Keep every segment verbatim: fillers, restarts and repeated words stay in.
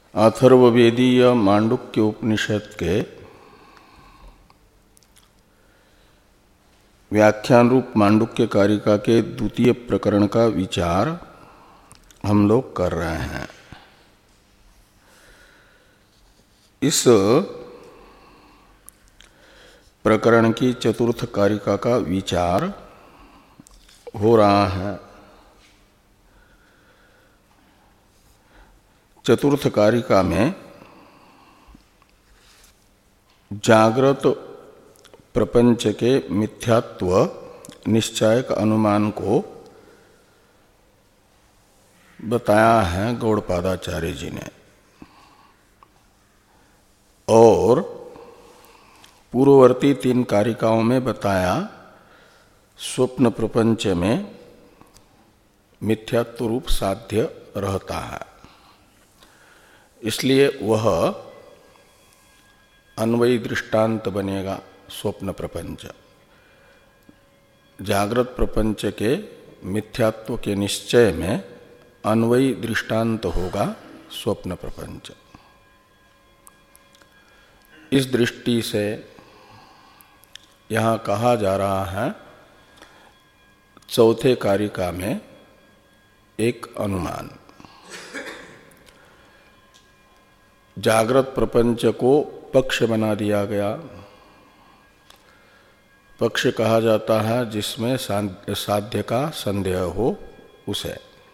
अथर्ववेदीय मांडुक्य उपनिषद के व्याख्यान रूप मांडुक्य कारिका के द्वितीय प्रकरण का विचार हम लोग कर रहे हैं। इस प्रकरण की चतुर्थ कारिका का विचार हो रहा है। चतुर्थ कारिका में जागृत प्रपंच के मिथ्यात्व निश्चायक अनुमान को बताया है गौड़पादाचार्य जी ने, और पूर्ववर्ती तीन कारिकाओं में बताया स्वप्न प्रपंच में मिथ्यात्व रूप साध्य रहता है, इसलिए वह अन्वयी दृष्टांत बनेगा। स्वप्न प्रपंच जागृत प्रपंच के मिथ्यात्व के निश्चय में अन्वयी दृष्टांत होगा स्वप्न प्रपंच। इस दृष्टि से यहाँ कहा जा रहा है चौथे कारिका में एक अनुमान। जागृत प्रपंच को पक्ष बना दिया गया। पक्ष कहा जाता है जिसमें साध्य का संदेह हो, उसे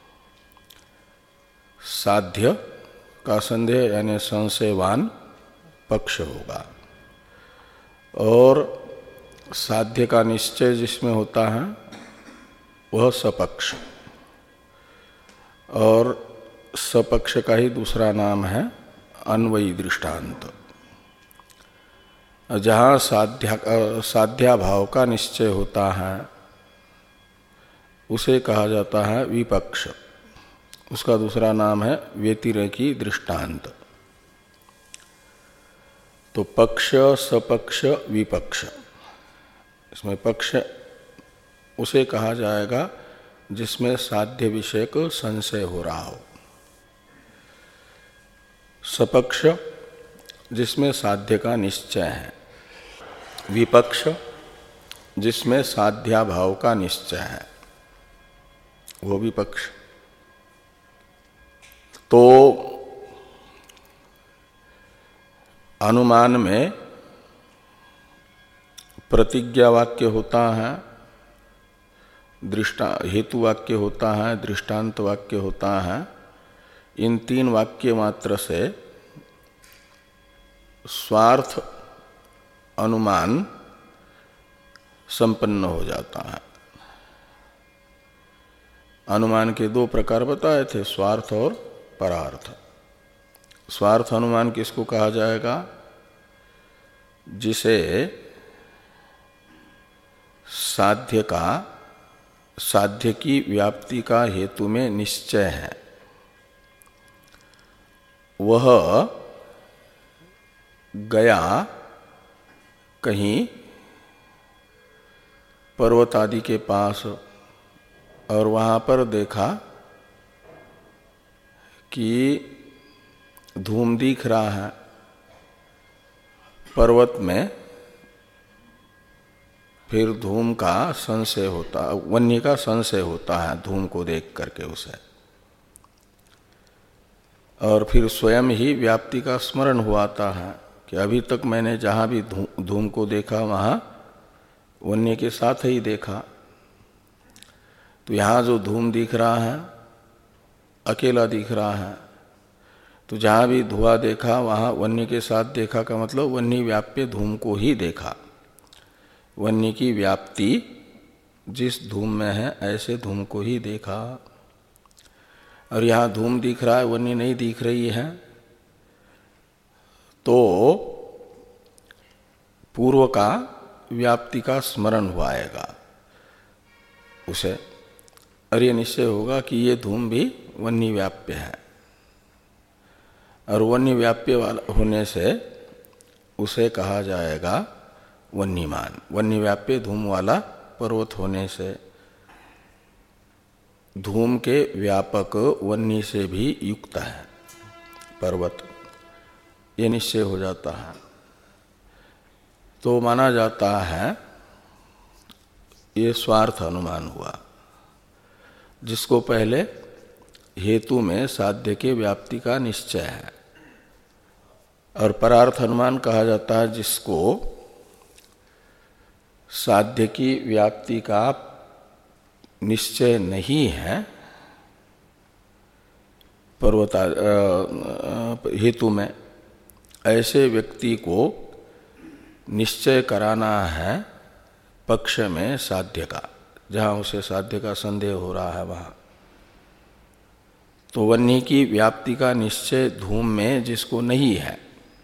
साध्य का संदेह यानी संशयवान पक्ष होगा, और साध्य का निश्चय जिसमें होता है वह सपक्ष, और सपक्ष का ही दूसरा नाम है अन्वयी दृष्टांत। जहाँ साध्या साध्याभाव का निश्चय होता है उसे कहा जाता है विपक्ष, उसका दूसरा नाम है व्यतिरेकी दृष्टांत। तो पक्ष, सपक्ष, विपक्ष, इसमें पक्ष उसे कहा जाएगा जिसमें साध्य विषय को संशय हो रहा हो, सपक्ष जिसमें साध्य का निश्चय है, विपक्ष जिसमें साध्याभाव का निश्चय है, वो विपक्ष। तो अनुमान में प्रतिज्ञा वाक्य होता है, दृष्टा हेतु वाक्य होता है, दृष्टांत वाक्य होता है। इन तीन वाक्य मात्र से स्वार्थ अनुमान संपन्न हो जाता है। अनुमान के दो प्रकार बताए थे, स्वार्थ और परार्थ। स्वार्थ अनुमान किसको कहा जाएगा? जिसे साध्य का साध्य की व्याप्ति का हेतु में निश्चय है, वह गया कहीं पर्वत आदि के पास और वहाँ पर देखा कि धूम दिख रहा है पर्वत में, फिर धूम का संशय होता, वन्य का संशय होता है धूम को देख करके उसे, और फिर स्वयं ही व्याप्ति का स्मरण हुआता है कि अभी तक मैंने जहाँ भी धूम को देखा वहाँ वन्य के साथ ही देखा। तो यहाँ जो धूम दिख रहा है अकेला दिख रहा है, तो जहाँ भी धुआं देखा वहाँ वन्य के साथ देखा का मतलब वन्य व्याप्य धूम को ही देखा। वन्य की व्याप्ति जिस धूम में है ऐसे धूम को ही देखा। और यहाँ धूम दिख रहा है, वन्य नहीं दिख रही है, तो पूर्व का व्याप्ति का स्मरण हुआएगा उसे, और ये निश्चय होगा कि ये धूम भी वन्य व्याप्य है, और वन्य व्याप्य वाला होने से उसे कहा जाएगा वन्यमान। वन्य व्याप्य धूम वाला पर्वत होने से धूम के व्यापक वन्य से भी युक्त है पर्वत, ये निश्चय हो जाता है। तो माना जाता है ये स्वार्थ अनुमान हुआ, जिसको पहले हेतु में साध्य के व्याप्ति का निश्चय है, और परार्थ अनुमान कहा जाता है जिसको साध्य की व्याप्ति का निश्चय नहीं है पर्वता हेतु में, ऐसे व्यक्ति को निश्चय कराना है पक्ष में साध्य का, जहाँ उसे साध्य का संदेह हो रहा है वहाँ। तो वन्य की व्याप्ति का निश्चय धूम में जिसको नहीं है,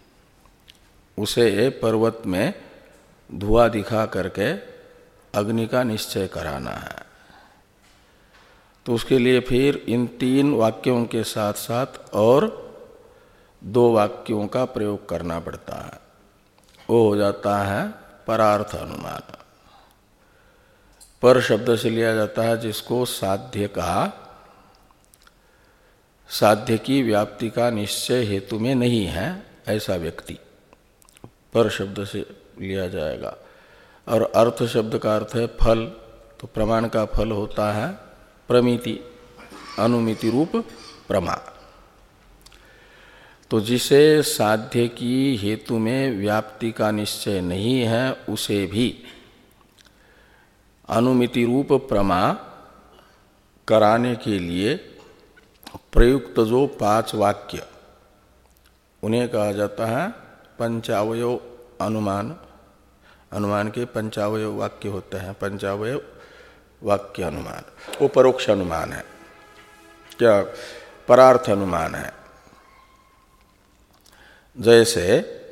उसे पर्वत में धुआं दिखा करके अग्नि का निश्चय कराना है। तो उसके लिए फिर इन तीन वाक्यों के साथ साथ और दो वाक्यों का प्रयोग करना पड़ता है। वो हो जाता है परार्थ अनुमान। पर शब्द से लिया जाता है जिसको साध्य का साध्य की व्याप्ति का निश्चय हेतु में नहीं है, ऐसा व्यक्ति पर शब्द से लिया जाएगा। और अर्थ शब्द का अर्थ है फल, तो प्रमाण का फल होता है प्रमिति, अनुमिति रूप प्रमा। तो जिसे साध्य की हेतु में व्याप्ति का निश्चय नहीं है, उसे भी अनुमिति रूप प्रमा कराने के लिए प्रयुक्त जो पांच वाक्य, उन्हें कहा जाता है पंचावयव अनुमान। अनुमान के पंचावयव वाक्य होते हैं, पंचावयव वाक्य अनुमान। वो परोक्ष अनुमान है, क्या परार्थ अनुमान है। जैसे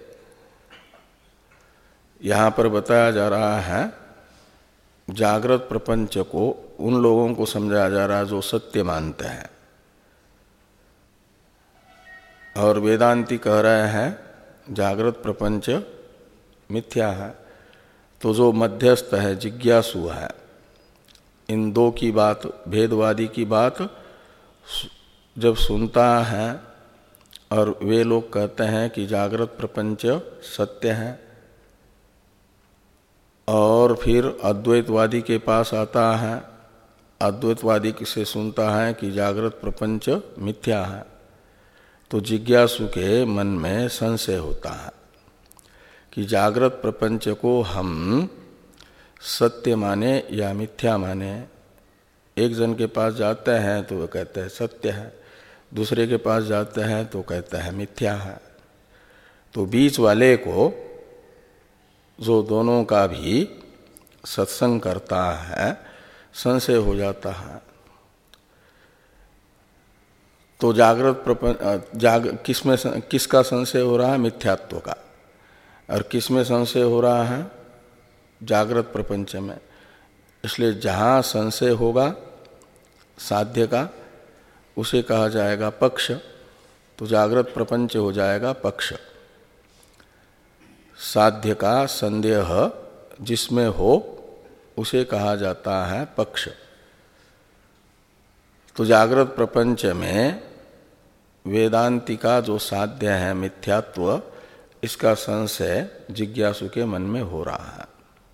यहाँ पर बताया जा रहा है, जागृत प्रपंच को उन लोगों को समझाया जा रहा है जो सत्य मानते हैं, और वेदांती कह रहे हैं जागृत प्रपंच मिथ्या है। तो जो मध्यस्थ है, जिज्ञासु है, इन दो की बात, भेदवादी की बात जब सुनता है और वे लोग कहते हैं कि जागृत प्रपंच सत्य है, और फिर अद्वैतवादी के पास आता है, अद्वैतवादी से सुनता है कि जागृत प्रपंच मिथ्या है, तो जिज्ञासु के मन में संशय होता है कि जागृत प्रपंच को हम सत्य माने या मिथ्या माने। एक जन के पास जाते हैं तो वो कहते हैं सत्य है, दूसरे के पास जाते हैं तो कहते हैं मिथ्या है। तो बीच वाले को, जो दोनों का भी सत्संग करता है, संशय हो जाता है। तो जागृत प्रपंच जाग किसमें किसका संशय हो रहा है? मिथ्यात्व का। और किसमें संशय हो रहा है? जागृत प्रपंच में। इसलिए जहाँ संशय होगा साध्य का, उसे कहा जाएगा पक्ष। तो जागृत प्रपंच हो जाएगा पक्ष। साध्य का संदेह जिसमें हो उसे कहा जाता है पक्ष। तो जागृत प्रपंच में वेदांति का जो साध्य है मिथ्यात्व, इसका संशय जिज्ञासु के मन में हो रहा है।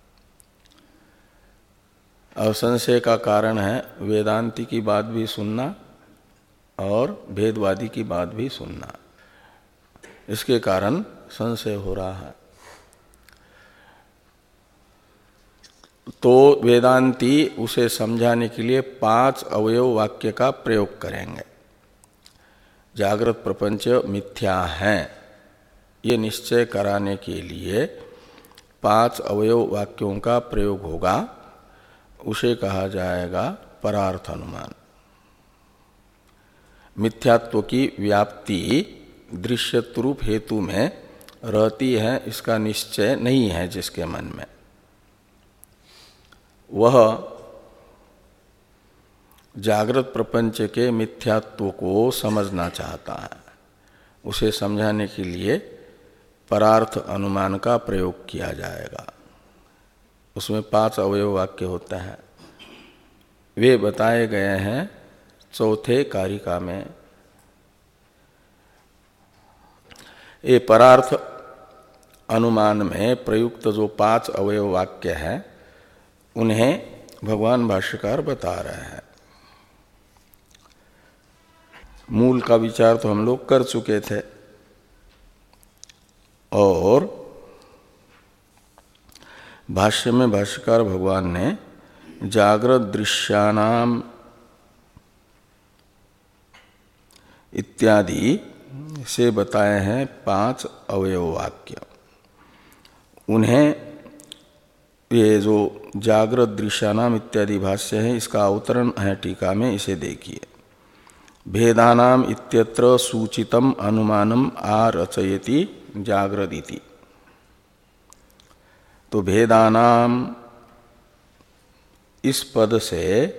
और संशय का कारण है वेदांति की बात भी सुनना और भेदवादी की बात भी सुनना। इसके कारण संशय हो रहा है। तो वेदांती उसे समझाने के लिए पांच अवयव वाक्य का प्रयोग करेंगे। जागृत प्रपंच मिथ्या है, ये निश्चय कराने के लिए पांच अवयव वाक्यों का प्रयोग होगा। उसे कहा जाएगा परार्थ अनुमान। मिथ्यात्व की व्याप्ति दृश्यत्व हेतु में रहती है, इसका निश्चय नहीं है जिसके मन में, वह जागृत प्रपंच के मिथ्यात्व को समझना चाहता है। उसे समझाने के लिए परार्थ अनुमान का प्रयोग किया जाएगा। उसमें पांच अवयव वाक्य होते हैं। वे बताए गए हैं चौथे कारिका में। ये परार्थ अनुमान में प्रयुक्त जो पांच अवयव वाक्य है उन्हें भगवान भाष्यकार बता रहे हैं। मूल का विचार तो हम लोग कर चुके थे और भाष्य में भाष्यकार भगवान ने जागृत दृश्यानाम इत्यादि से बताए हैं पांच अवयव वाक्य। उन्हें ये जो जागृत दृश्यानाम इत्यादि भाष्य है इसका अवतरण है टीका में, इसे देखिए। भेदानाम इत्यत्र सूचितम अनुमानम आरचयति जागृदिति। तो भेदानाम इस पद से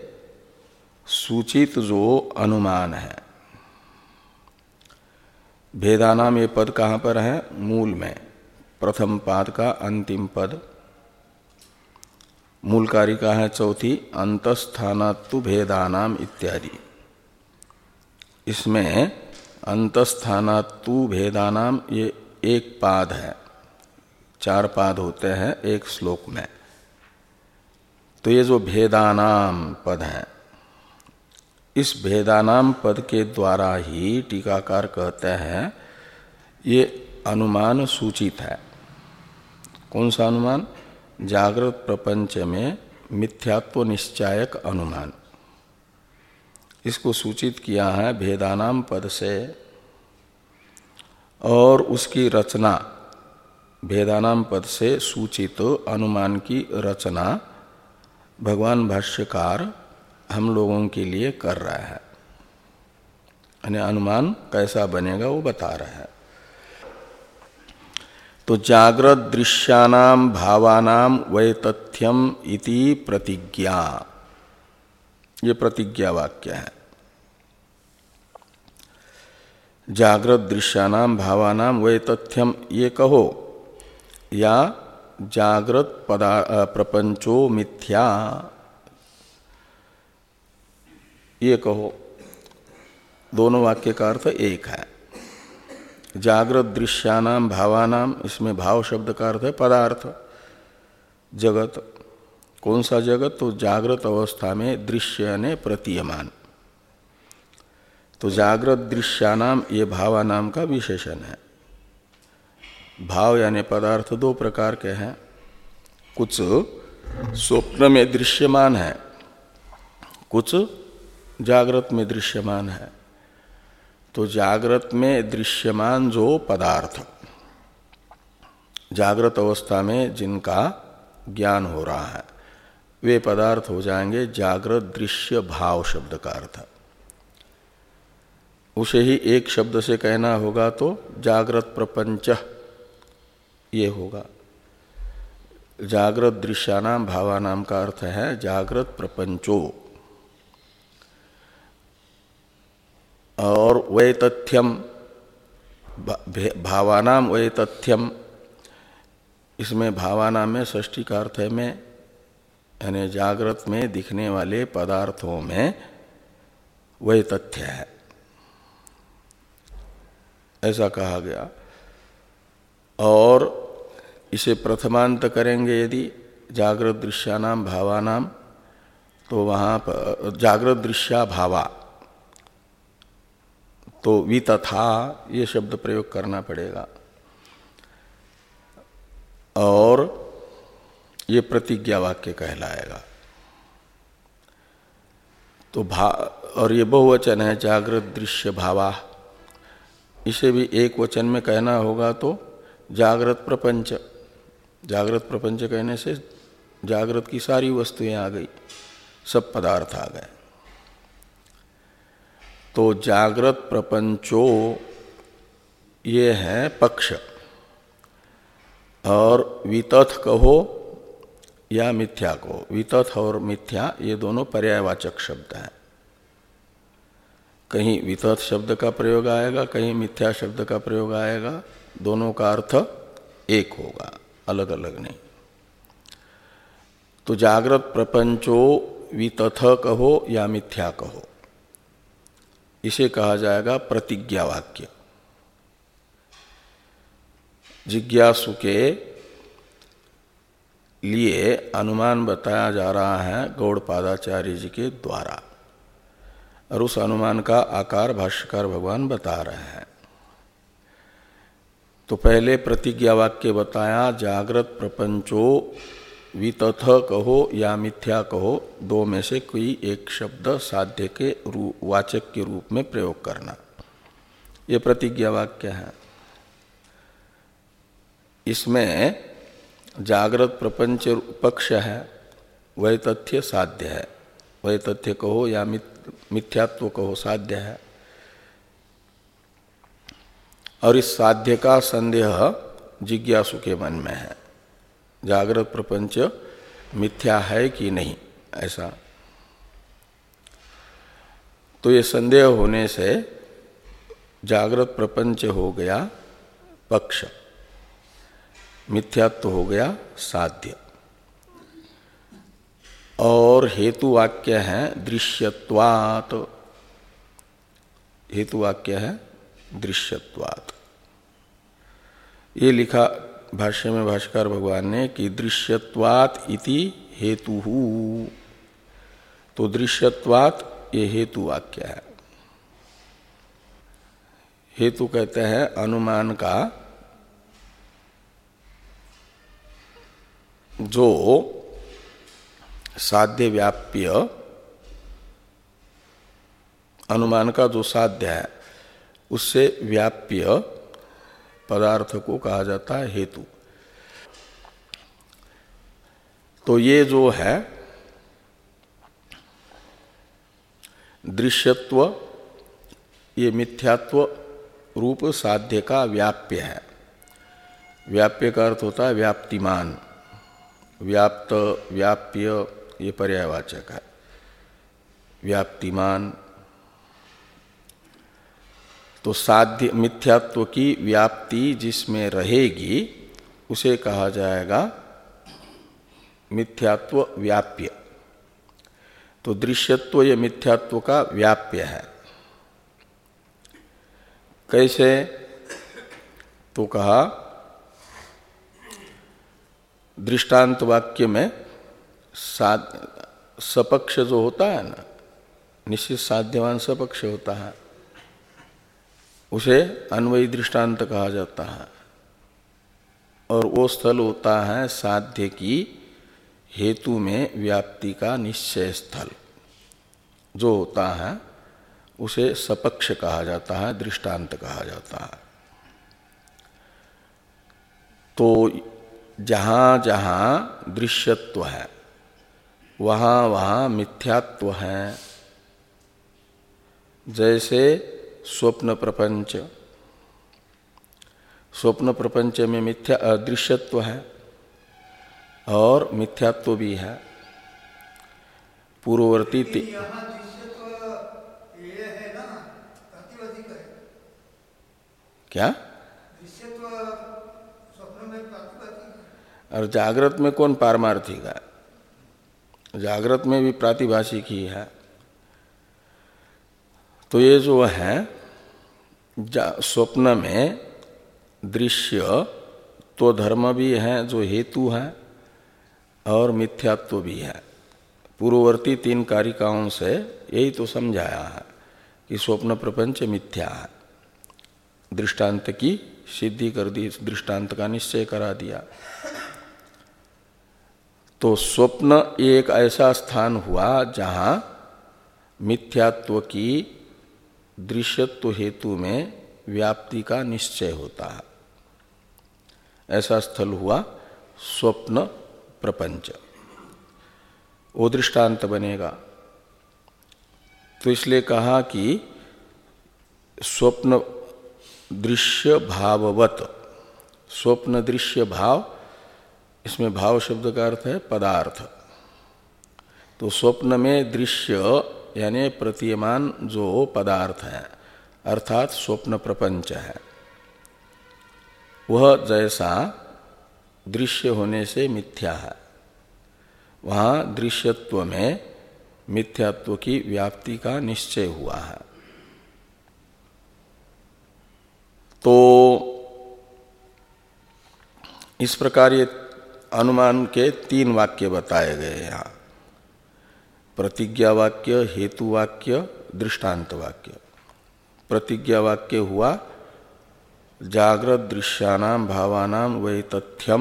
सूचित जो अनुमान है, भेदानाम ये पद कहाँ पर है? मूल में, प्रथम पाद का अंतिम पद। मूल कारिका है चौथी, अंतस्थानात्तु भेदानाम इत्यादि। इसमें अंतस्थानात्तु भेदानाम ये एक पाद है, चार पाद होते हैं एक श्लोक में। तो ये जो भेदानाम पद है, इस भेदानाम पद के द्वारा ही टीकाकार कहते हैं ये अनुमान सूचित है। कौन सा अनुमान? जागृत प्रपंच में मिथ्यात्व निश्चायक अनुमान। इसको सूचित किया है भेदानाम पद से। और उसकी रचना, भेदानाम पद से सूचित अनुमान की रचना भगवान भाष्यकार हम लोगों के लिए कर रहा है। यानी अनुमान कैसा बनेगा वो बता रहा है। तो जागृत दृश्यानाम भावानाम वैतथ्यम इति प्रतिज्ञा, ये प्रतिज्ञा वाक्य है। जागृत दृश्यानाम भावानाम वैतथ्यम ये कहो, या जागृत पदा प्रपंचो मिथ्या ये कहो। दोनों वाक्य का अर्थ एक है। जागृत दृश्यानाम भावानाम, इसमें भाव शब्द का अर्थ है पदार्थ, जगत। कौन सा जगत? तो जागृत अवस्था में दृश्य यानी प्रतीयमान। तो जागृत दृश्यानाम ये भावानाम का विशेषण है। भाव यानी पदार्थ दो प्रकार के हैं। कुछ स्वप्न में दृश्यमान है, कुछ जागृत में दृश्यमान है। तो जागृत में दृश्यमान जो पदार्थ, जागृत अवस्था में जिनका ज्ञान हो रहा है, वे पदार्थ हो जाएंगे जागृत दृश्य भाव शब्द का अर्थ। उसे ही एक शब्द से कहना होगा तो जागृत प्रपंच ये होगा। जागृत दृश्यानाम भावानाम का अर्थ है जागृत प्रपंचो। और वैतथ्यम, भावानाम वैतथ्यम, इसमें भावानाम में षष्ठी का अर्थ है में, यानी जागृत में दिखने वाले पदार्थों में वैतथ्य है, ऐसा कहा गया। और इसे प्रथमांत करेंगे यदि जागृत दृश्यानाम भावानाम, तो वहाँ पर जागृत दृश्या भावा, तो वितथा ये शब्द प्रयोग करना पड़ेगा। और ये प्रतिज्ञा वाक्य कहलाएगा। तो भा और ये बहुवचन है जागृत दृश्य भावा। इसे भी एक वचन में कहना होगा तो जागृत प्रपंच। जागृत प्रपंच कहने से जागृत की सारी वस्तुएं आ गई, सब पदार्थ आ गए। तो जागृत प्रपंचो ये है पक्ष। और वितथ कहो या मिथ्या कहो, वितथ और मिथ्या ये दोनों पर्यायवाचक शब्द हैं। कहीं वितथ शब्द का प्रयोग आएगा, कहीं मिथ्या शब्द का प्रयोग आएगा। दोनों का अर्थ एक होगा, अलग अलग नहीं। तो जागृत प्रपंचो वितथ कहो या मिथ्या कहो, इसे कहा जाएगा प्रतिज्ञा वाक्य। जिज्ञासु के लिए अनुमान बताया जा रहा है गौड़पादाचार्य जी के द्वारा, और उस अनुमान का आकार भाष्यकार भगवान बता रहे हैं। तो पहले प्रतिज्ञा वाक्य बताया, जागृत प्रपंचो वितथ कहो या मिथ्या कहो, दो में से कोई एक शब्द साध्य के रूप वाचक के रूप में प्रयोग करना, ये प्रतिज्ञा वाक्य है। इसमें जागृत प्रपंच पक्ष है, वह तथ्य साध्य है, वह तथ्य कहो या मिथ्यात्व कहो साध्य है। और इस साध्य का संदेह जिज्ञासु के मन में है, जागृत प्रपंच मिथ्या है कि नहीं, ऐसा। तो ये संदेह होने से जागृत प्रपंच हो गया पक्ष, मिथ्यात्व हो गया साध्य। और हेतु वाक्य है दृश्यत्वात्, हेतु वाक्य है दृश्यत्वात्। ये लिखा भाष्य में भाष्यकार भगवान ने कि दृश्यत्वात् इति हेतुः, तो दृश्यत्वात् ये हेतु वाक्य है। हेतु कहते हैं अनुमान का जो साध्य व्याप्य, अनुमान का जो साध्य है उससे व्याप्य पदार्थ को कहा जाता है हेतु। तो ये जो है दृश्यत्व, ये मिथ्यात्व रूप साध्य का व्याप्य है। व्याप्य का अर्थ होता है व्याप्तिमान, व्याप्त, व्याप्य, ये पर्यायवाचक है। व्याप्तिमान तो साध्य मिथ्यात्व की व्याप्ति जिसमें रहेगी उसे कहा जाएगा मिथ्यात्व व्याप्य। तो दृश्यत्व ये मिथ्यात्व का व्याप्य है। कैसे? तो कहा दृष्टांत वाक्य में सपक्ष जो होता है ना, निश्चित साध्यवान सपक्ष होता है, उसे अन्वयी दृष्टांत कहा जाता है। और वो स्थल होता है साध्य की हेतु में व्याप्ति का निश्चय स्थल, जो होता है उसे सपक्ष कहा जाता है, दृष्टांत कहा जाता है। तो जहाँ जहाँ दृश्यत्व है वहाँ वहाँ मिथ्यात्व है। जैसे स्वप्न प्रपंच, स्वप्न प्रपंच में मिथ्या दृश्यत्व है और मिथ्यात्व भी है। पूर्ववर्ती क्या और जागृत में कौन पारमार्थिक है? जागृत में भी प्रातिभाषिक ही है। तो ये जो है स्वप्न में दृश्य तो धर्म भी है जो हेतु है और मिथ्यात्व भी है। पूर्ववर्ती तीन कारिकाओं से यही तो समझाया है कि स्वप्न प्रपंच मिथ्या है। दृष्टांत की सिद्धि कर दी, दृष्टांत का निश्चय करा दिया। तो स्वप्न एक ऐसा स्थान हुआ जहाँ मिथ्यात्व की दृश्यत्व हेतु में व्याप्ति का निश्चय होता है। ऐसा स्थल हुआ स्वप्न प्रपंच, वो दृष्टांत बनेगा। तो इसलिए कहा कि स्वप्न दृश्य भाववत, स्वप्न दृश्य भाव, इसमें भाव शब्द का अर्थ है पदार्थ। तो स्वप्न में दृश्य यानी प्रतीयमान जो पदार्थ है अर्थात स्वप्न प्रपंच है, वह जैसा दृश्य होने से मिथ्या है, वहाँ दृश्यत्व में मिथ्यात्व की व्याप्ति का निश्चय हुआ है। तो इस प्रकार ये अनुमान के तीन वाक्य बताए गए यहाँ, प्रतिज्ञा वाक्य, हेतु वाक्य, दृष्टांत वाक्य। प्रतिज्ञा वाक्य हुआ जागृत दृश्यानाम भावानाम वैतथ्यम,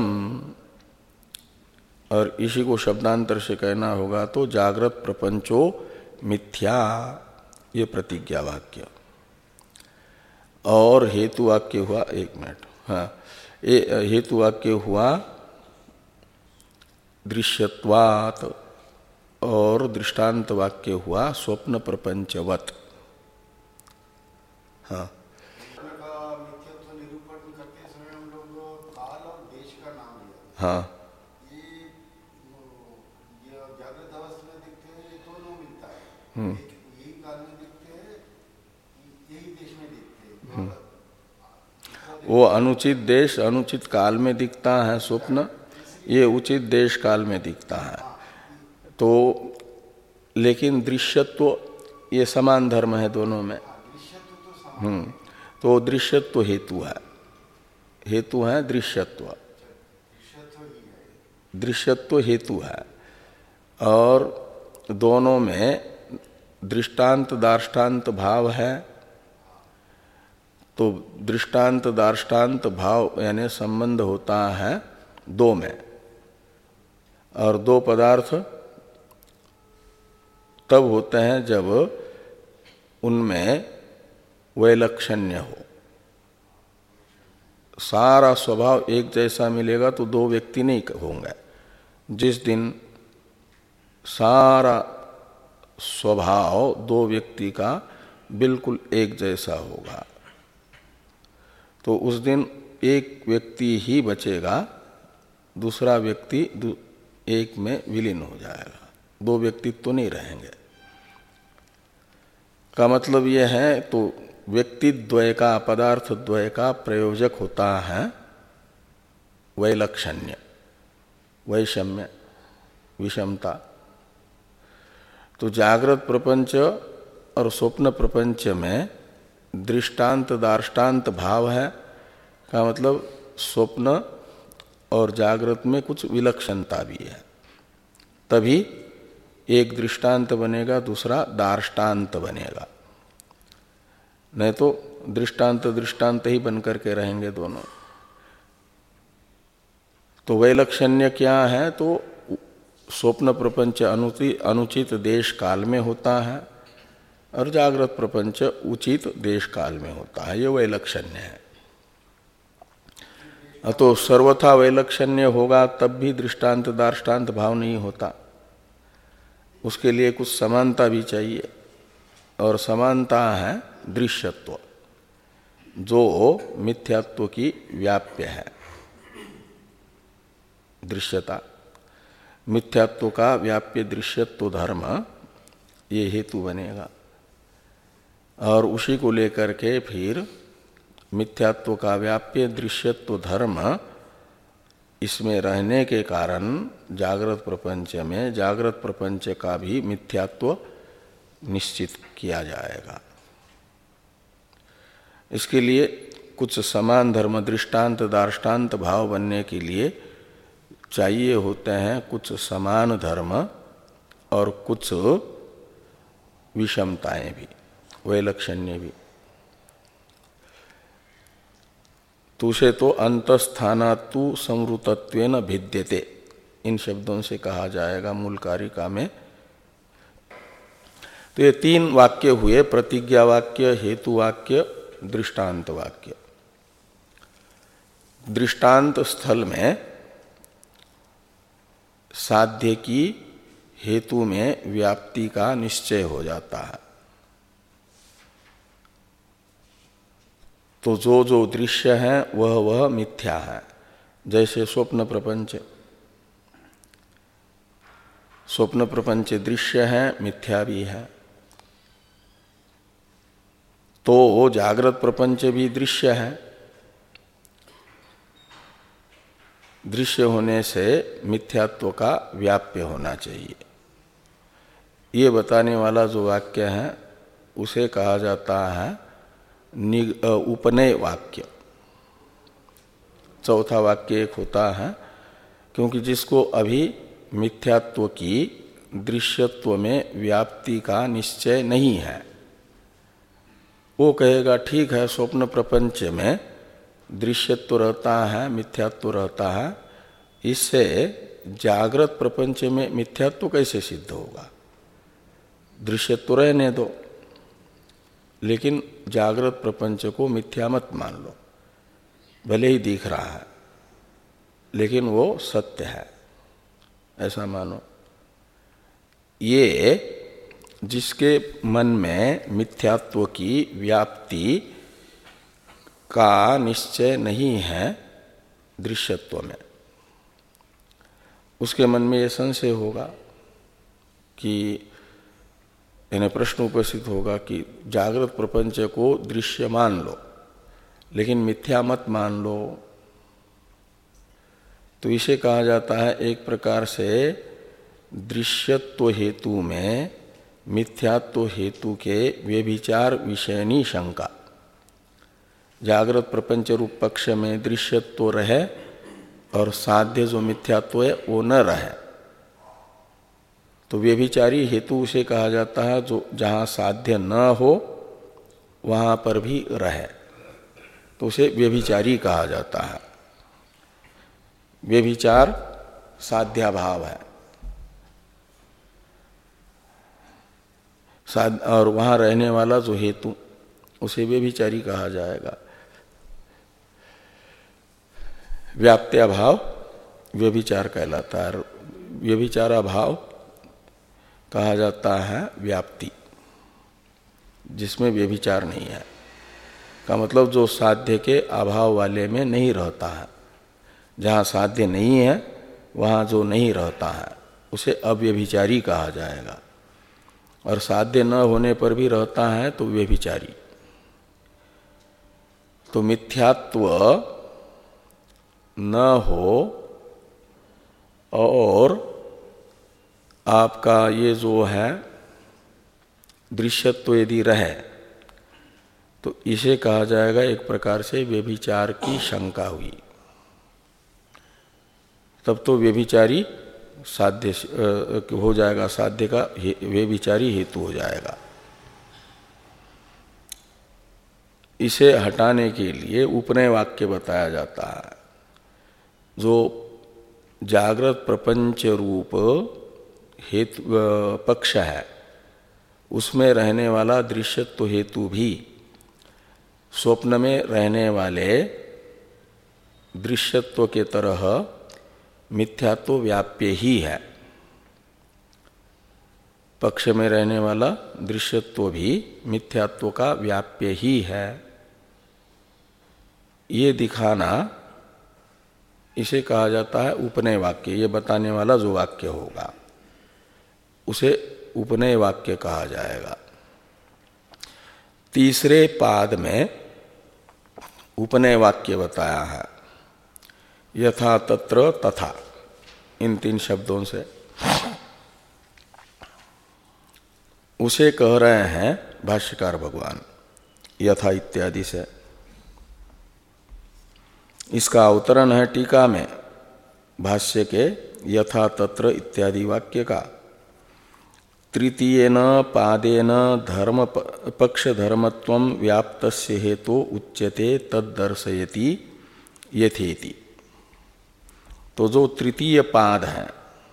और इसी को शब्दांतर से कहना होगा तो जागृत प्रपंचो मिथ्या, ये प्रतिज्ञा वाक्य। और हेतु वाक्य हुआ, एक मिनट, हाँ, ये हेतु वाक्य हुआ दृश्यत्वात्, और दृष्टांत वाक्य हुआ स्वप्न प्रपंचवत। हाँ, हाँ, हम्म, यही काल में दिखते हैं, यही देश में दिखते हैं। वो अनुचित देश अनुचित काल में दिखता है स्वप्न, ये उचित देश काल में दिखता है। तो लेकिन दृश्यत्व ये समान धर्म है दोनों में। हम्म, तो दृश्यत्व हेतु है, हेतु है दृश्यत्व, दृश्यत्व हेतु है। और दोनों में दृष्टांत दार्ष्टान्त भाव है, तो दृष्टांत दार्ष्टान्त भाव यानी संबंध होता है दो में, और दो पदार्थ तब होते हैं जब उनमें वैलक्षण्य हो। सारा स्वभाव एक जैसा मिलेगा तो दो व्यक्ति नहीं होंगे। जिस दिन सारा स्वभाव दो व्यक्ति का बिल्कुल एक जैसा होगा तो उस दिन एक व्यक्ति ही बचेगा, दूसरा व्यक्ति एक में विलीन हो जाएगा, दो व्यक्तित्व तो नहीं रहेंगे। का मतलब यह है, तो व्यक्ति द्वय का, पदार्थ द्वय का प्रयोजक होता है वैलक्षण्य, वैषम्य, विषमता। तो जागृत प्रपंच और स्वप्न प्रपंच में दृष्टांत दार्ष्टान्त भाव है, का मतलब स्वप्न और जागृत में कुछ विलक्षणता भी है, तभी एक दृष्टांत बनेगा, दूसरा दार्ष्टान्त बनेगा। नहीं तो दृष्टांत दृष्टांत ही बन करके रहेंगे दोनों। तो वैलक्षण्य क्या है, तो स्वप्न प्रपंच अनुचित देश काल में होता है और जागृत प्रपंच उचित देश काल में होता है, ये वैलक्षण्य है। तो सर्वथा वैलक्षण्य होगा तब भी दृष्टांत दार्ष्टान्त भाव नहीं होता, उसके लिए कुछ समानता भी चाहिए, और समानता है दृश्यत्व, जो मिथ्यात्व की व्याप्य है। दृश्यता, मिथ्यात्व का व्याप्य दृश्यत्व धर्म ये हेतु बनेगा, और उसी को लेकर के फिर मिथ्यात्व का व्याप्य दृश्यत्व धर्म इसमें रहने के कारण जागृत प्रपंच में जागृत प्रपंच का भी मिथ्यात्व निश्चित किया जाएगा। इसके लिए कुछ समान धर्म दृष्टांत दार्ष्टान्त भाव बनने के लिए चाहिए होते हैं कुछ समान धर्म और कुछ विषमताएं भी, वैलक्षण्य भी। तो उसे तो अंतस्थानातु संवृतत्वेन भिद्यते, इन शब्दों से कहा जाएगा मूल कारिका में। तो ये तीन वाक्य हुए, प्रतिज्ञा वाक्य, हेतु वाक्य, दृष्टांत वाक्य। दृष्टांत स्थल में साध्य की हेतु में व्याप्ति का निश्चय हो जाता है। तो जो जो दृश्य है वह वह मिथ्या है, जैसे स्वप्न प्रपंच, स्वप्न प्रपंच दृश्य है, मिथ्या भी है। तो जागृत प्रपंच भी दृश्य है, दृश्य होने से मिथ्यात्व का व्याप्य होना चाहिए। ये बताने वाला जो वाक्य है उसे कहा जाता है उपनय वाक्य। चौथा वाक्य एक होता है, क्योंकि जिसको अभी मिथ्यात्व की दृश्यत्व में व्याप्ति का निश्चय नहीं है, वो कहेगा ठीक है स्वप्न प्रपंच में दृश्यत्व रहता है, मिथ्यात्व रहता है, इससे जागृत प्रपंच में मिथ्यात्व कैसे सिद्ध होगा? दृश्यत्व रहने दो, लेकिन जागृत प्रपंच को मिथ्या मत मान लो। भले ही दिख रहा है लेकिन वो सत्य है, ऐसा मानो। ये जिसके मन में मिथ्यात्व की व्याप्ति का निश्चय नहीं है दृश्यत्व में, उसके मन में ये संशय होगा कि यानी प्रश्न उपस्थित होगा कि जागृत प्रपंच को दृश्य मान लो लेकिन मिथ्या मत मान लो। तो इसे कहा जाता है एक प्रकार से दृश्यत्व हेतु में मिथ्यात्व हेतु के व्यभिचार विषयनी शंका। जागृत प्रपंच रूप पक्ष में दृश्यत्व रहे और साध्य जो मिथ्यात्व है वो न रहे, तो व्यभिचारी हेतु उसे कहा जाता है जो जहाँ साध्य न हो वहाँ पर भी रहे, तो उसे व्यभिचारी कहा जाता है। व्यभिचार साध्याभाव है, साध और वहाँ रहने वाला जो हेतु उसे व्यभिचारी कहा जाएगा। व्याप्त्याभाव व्यभिचार कहलाता है, व्यभिचारा भाव कहा जाता है व्याप्ति, जिसमें व्यभिचार नहीं है, का मतलब जो साध्य के अभाव वाले में नहीं रहता है। जहाँ साध्य नहीं है वहाँ जो नहीं रहता है उसे अव्यभिचारी कहा जाएगा, और साध्य न होने पर भी रहता है तो व्यभिचारी। तो मिथ्यात्व न हो और आपका ये जो है दृश्यत्व यदि रहे तो इसे कहा जाएगा एक प्रकार से व्यभिचार की शंका हुई, तब तो व्यभिचारी साध्य हो जाएगा, साध्य का व्यभिचारी हेतु हो जाएगा। इसे हटाने के लिए उपनय वाक्य बताया जाता है, जो जागृत प्रपंच रूप हेतु पक्ष है उसमें रहने वाला दृश्यत्व हेतु भी स्वप्न में रहने वाले दृश्यत्व के तरह मिथ्यात्व व्याप्य ही है। पक्ष में रहने वाला दृश्यत्व भी मिथ्यात्व का व्याप्य ही है, ये दिखाना इसे कहा जाता है उपनय वाक्य। ये बताने वाला जो वाक्य होगा उसे उपनय वाक्य कहा जाएगा। तीसरे पाद में उपनय वाक्य बताया है, यथा तत्र तथा, इन तीन शब्दों से उसे कह रहे हैं भाष्यकार भगवान यथा इत्यादि से। इसका अवतरण है टीका में भाष्य के यथा तत्र इत्यादि वाक्य का। तृतीयेन पादेन धर्म पक्ष धर्मत्वं व्याप्तस्य हेतु उच्यते तद्दर्शयति यथेति। तो जो तृतीय पाद है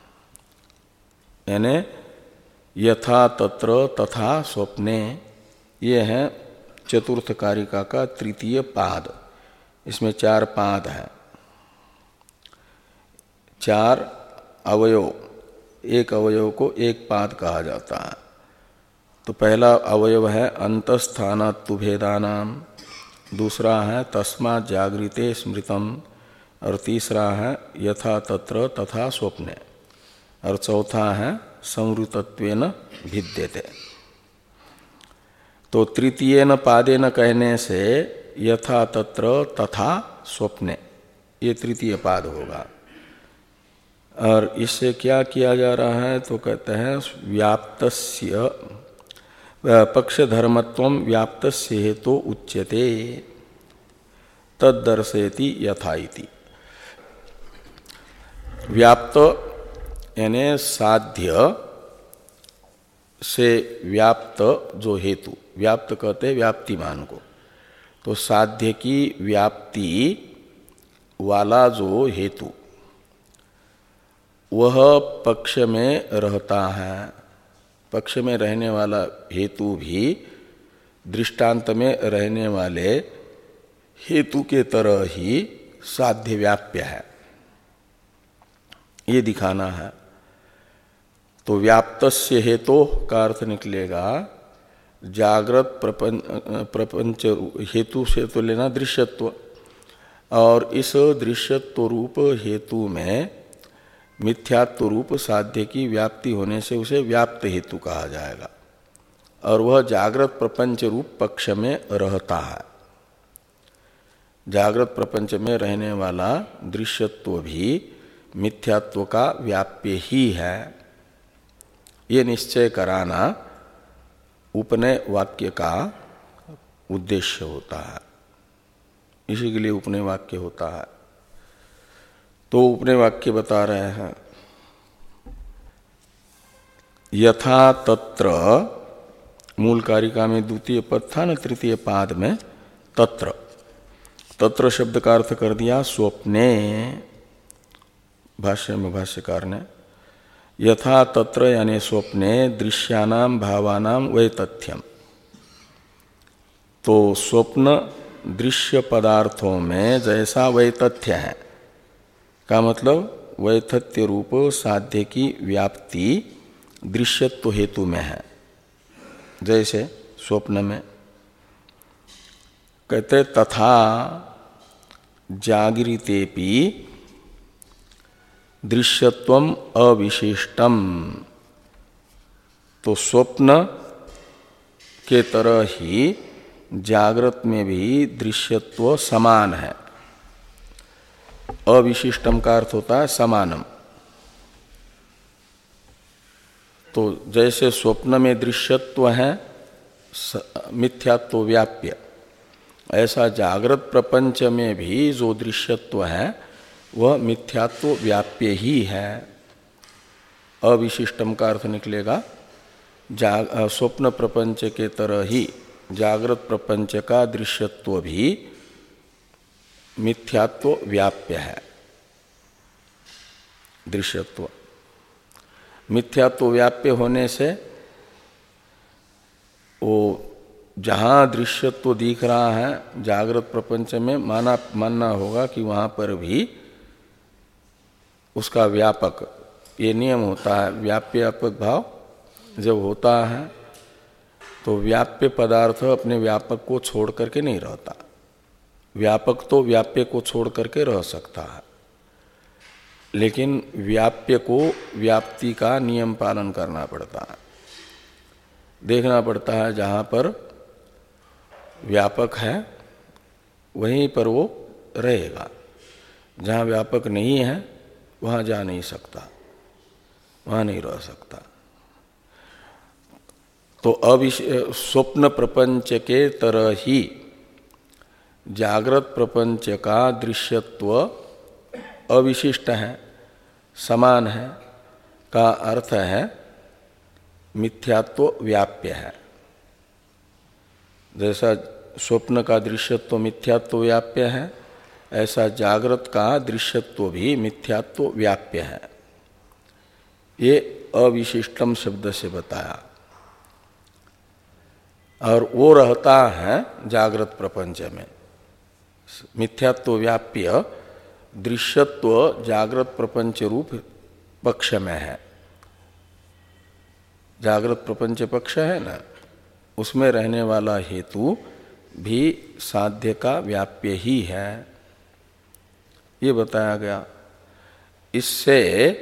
यानी यथा तत्र तथा स्वप्ने, ये है चतुर्थ कारिका का तृतीय पाद। इसमें चार पाद हैं, चार अवयव, एक अवयव को एक पाद कहा जाता है। तो पहला अवयव है अंतस्थानात्तु भेदानाम, दूसरा है तस्मात् जागृते स्मृतम, और तीसरा है यथा तत्र तथा स्वप्ने, और चौथा है संवृतत्वेन भिद्यते। तो तृतीयेन पादेन कहने से यथा तत्र तथा स्वप्ने, ये तृतीय पाद होगा। और इससे क्या किया जा रहा है तो कहते हैं व्याप्तस्य पक्ष धर्मत्वं व्याप्तस्य हेतु उच्यते तद्दर्शयति यथा इति। व्याप्त यानी साध्य से व्याप्त जो हेतु, व्याप्त कहते व्याप्तिमान को, तो साध्य की व्याप्ति वाला जो हेतु वह पक्ष में रहता है। पक्ष में रहने वाला हेतु भी दृष्टांत में रहने वाले हेतु के तरह ही साध्य व्याप्य है, ये दिखाना है। तो व्याप्तस्य हेतु का अर्थ निकलेगा जागृत प्रपंच, प्रपंच हेतु से तो लेना दृश्यत्व, और इस दृश्यत्व रूप हेतु में मिथ्यात्व रूप साध्य की व्याप्ति होने से उसे व्याप्त हेतु कहा जाएगा, और वह जागृत प्रपंच रूप पक्ष में रहता है। जागृत प्रपंच में रहने वाला दृश्यत्व भी मिथ्यात्व का व्याप्य ही है, ये निश्चय कराना उपनय वाक्य का उद्देश्य होता है। इसी के लिए उपनय वाक्य होता है। तो उपनय वाक्य बता रहे हैं, यथा तत्र, मूल कारिका में द्वितीय पद था न, तृतीय पाद में तत्र, तत्र शब्द का अर्थ कर दिया स्वप्ने, भाष्य में भाष्यकार ने। यथा तत्र यानी स्वप्ने दृश्यानाम भावानाम वैतथ्यम, तो स्वप्न दृश्य पदार्थों में जैसा वैतथ्य है, का मतलब वैतथ्य रूप साध्य की व्याप्ति दृश्यत्व हेतु में है, जैसे स्वप्न में। कहते तथा जागृतेपि दृश्यत्वम अविशिष्टम, तो स्वप्न के तरह ही जागृत में भी दृश्यत्व समान है। अविशिष्टम का अर्थ होता है समानम। तो जैसे स्वप्न में दृश्यत्व है मिथ्यात्व व्याप्य, ऐसा जागृत प्रपंच में भी जो दृश्यत्व है वह मिथ्यात्व व्याप्य ही है। अविशिष्टम का अर्थ निकलेगा स्वप्न प्रपंच के तरह ही जागृत प्रपंच का दृश्यत्व भी मिथ्यात्व व्याप्य है। दृश्यत्व मिथ्यात्व व्याप्य होने से वो जहाँ दृश्यत्व दिख रहा है जागृत प्रपंच में, माना मानना होगा कि वहाँ पर भी उसका व्यापक, ये नियम होता है, व्याप्य व्यापक भाव जब होता है तो व्याप्य पदार्थ अपने व्यापक को छोड़ करके नहीं रहता। व्यापक तो व्याप्य को छोड़ करके रह सकता है, लेकिन व्याप्य को व्याप्ति का नियम पालन करना पड़ता है। देखना पड़ता है जहाँ पर व्यापक है वहीं पर वो रहेगा, जहाँ व्यापक नहीं है वहाँ जा नहीं सकता, वहाँ नहीं रह सकता। तो अविश स्वप्न प्रपंच के तरह ही जागृत प्रपंच का दृश्यत्व अविशिष्ट है, समान है, का अर्थ है मिथ्यात्व व्याप्य है। जैसा स्वप्न का दृश्यत्व मिथ्यात्व व्याप्य है, ऐसा जागृत का दृश्यत्व भी मिथ्यात्व व्याप्य है। ये अविशिष्टम शब्द से बताया, और वो रहता है जागृत प्रपंच में। मिथ्यात्व व्याप्य दृश्यत्व जागृत प्रपंच रूप पक्ष में है। जागृत प्रपंच पक्ष है ना, उसमें रहने वाला हेतु भी साध्य का व्याप्य ही है, ये बताया गया। इससे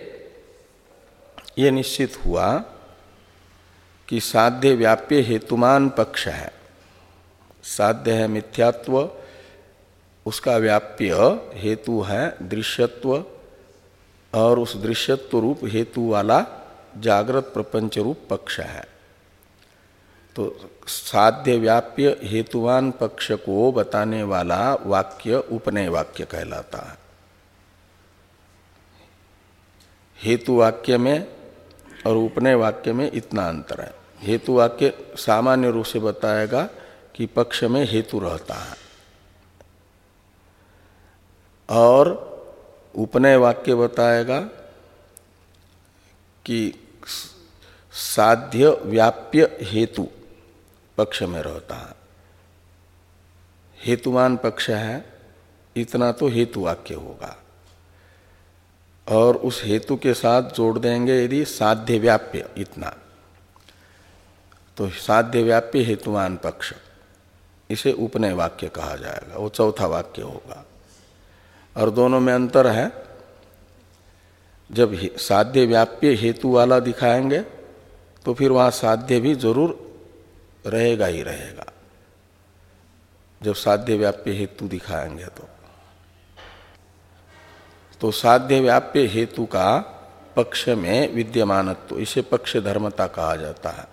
ये निश्चित हुआ कि साध्य व्याप्य हेतुमान पक्ष है। साध्य है मिथ्यात्व, उसका व्याप्य हेतु है दृश्यत्व, और उस दृश्यत्व रूप हेतु वाला जागृत प्रपंच रूप पक्ष है। तो साध्य व्याप्य हेतुवान पक्ष को बताने वाला वाक्य उपनय वाक्य कहलाता है। हेतु वाक्य में और उपनय वाक्य में इतना अंतर है। हेतु वाक्य सामान्य रूप से बताएगा कि पक्ष में हेतु रहता है, और उपनय वाक्य बताएगा कि साध्य व्याप्य हेतु पक्ष में रहता है। हेतुमान पक्ष है इतना तो हेतु वाक्य होगा, और उस हेतु के साथ जोड़ देंगे यदि साध्य व्याप्य इतना, तो साध्य व्याप्य हेतुमान पक्ष, इसे उपनय वाक्य कहा जाएगा, वो चौथा वाक्य होगा। और दोनों में अंतर है, जब साध्य व्याप्य हेतु वाला दिखाएंगे तो फिर वहां साध्य भी जरूर रहेगा ही रहेगा, जब साध्य व्याप्य हेतु दिखाएंगे तो तो साध्य व्याप्य हेतु का पक्ष में विद्यमानत्व, इसे पक्ष धर्मता कहा जाता है।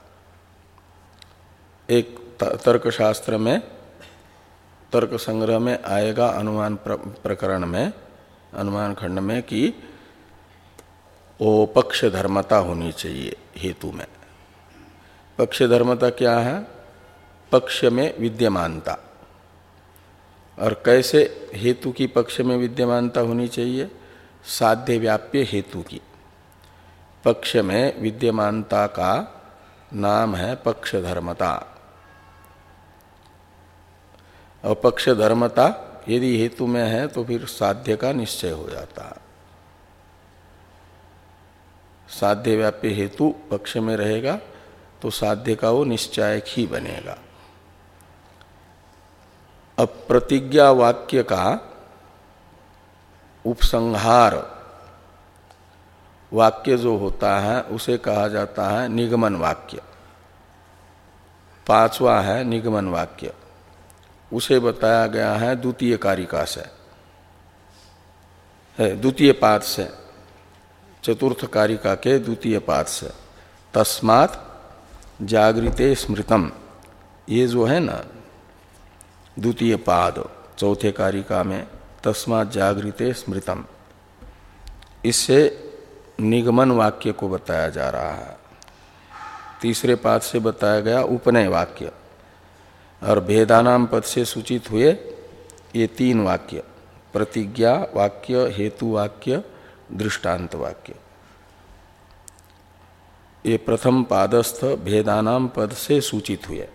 एक तर्कशास्त्र में, तर्क संग्रह में आएगा अनुमान प्रकरण में, अनुमान खंड में, कि वो पक्ष धर्मता होनी चाहिए हेतु में। पक्ष धर्मता क्या है? पक्ष में विद्यमानता। और कैसे हेतु की पक्ष में विद्यमानता होनी चाहिए? साध्य व्याप्य हेतु की पक्ष में विद्यमानता का नाम है पक्ष धर्मता। और पक्ष धर्मता यदि हेतु में है तो फिर साध्य का निश्चय हो जाता है। साध्य व्याप्य हेतु पक्ष में रहेगा तो साध्य का वो निश्चायक ही बनेगा। अब प्रतिज्ञा वाक्य का उपसंहार वाक्य जो होता है उसे कहा जाता है निगमन वाक्य। पांचवा है निगमन वाक्य, उसे बताया गया है द्वितीय कारिका से, है द्वितीय पाद से, चतुर्थ कारिका के द्वितीय पाद से। तस्मात् जागृते स्मृतम, ये जो है ना द्वितीय पाद चौथे कारिका में, तस्मात् जागृते स्मृतम, इससे निगमन वाक्य को बताया जा रहा है। तीसरे पाद से बताया गया उपनय वाक्य, और भेदानाम पद से सूचित हुए ये तीन वाक्य, प्रतिज्ञा वाक्य, हेतु वाक्य, दृष्टांत वाक्य। ये प्रथम पादस्थ भेदानाम पद से सूचित हुए,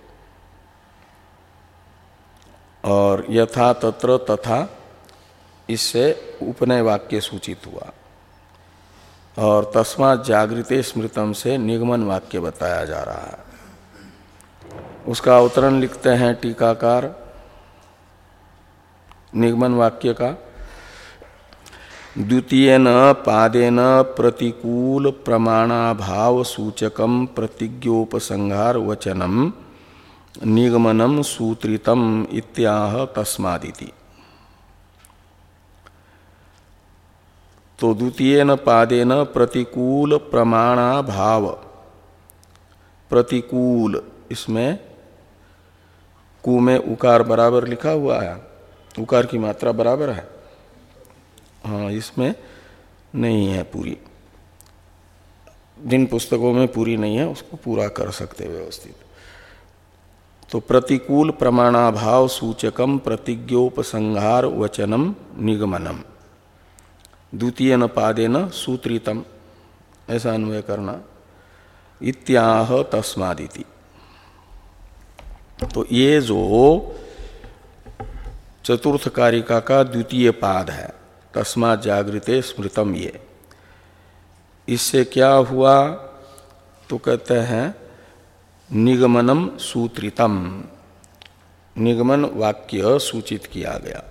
और यथा तत्र तथा इससे उपनय वाक्य सूचित हुआ, और तस्मात् जागृते स्मृतम से निगमन वाक्य बताया जा रहा है। उसका अवतरण लिखते हैं टीकाकार निगमन वाक्य का। द्वितीयेन पादेन प्रतिकूल प्रमाणाभाव सूचकम प्रतिज्ञोपसंहार वचनम निगमनम सूत्रितम इत्याह तस्मादिति। तो द्वितीयेन पादेन प्रतिकूल प्रमाणाभाव, प्रतिकूल इसमें कु में उकार बराबर लिखा हुआ है, उकार की मात्रा बराबर है, हाँ इसमें नहीं है पूरी, जिन पुस्तकों में पूरी नहीं है उसको पूरा कर सकते व्यवस्थित। तो प्रतिकूल प्रमाणाभाव सूचकम प्रतिज्ञोपसंहार वचनम निगमनम द्वितीयन पादेन सूत्रितम, ऐसा अन्वय करना। इत्याह तस्मादिति। तो ये जो चतुर्थ कारिका का द्वितीय पाद है, तस्मात् जागृते स्मृतम, ये इससे क्या हुआ? तो कहते हैं निगमनम सूत्रितम, निगमन वाक्य सूचित किया गया।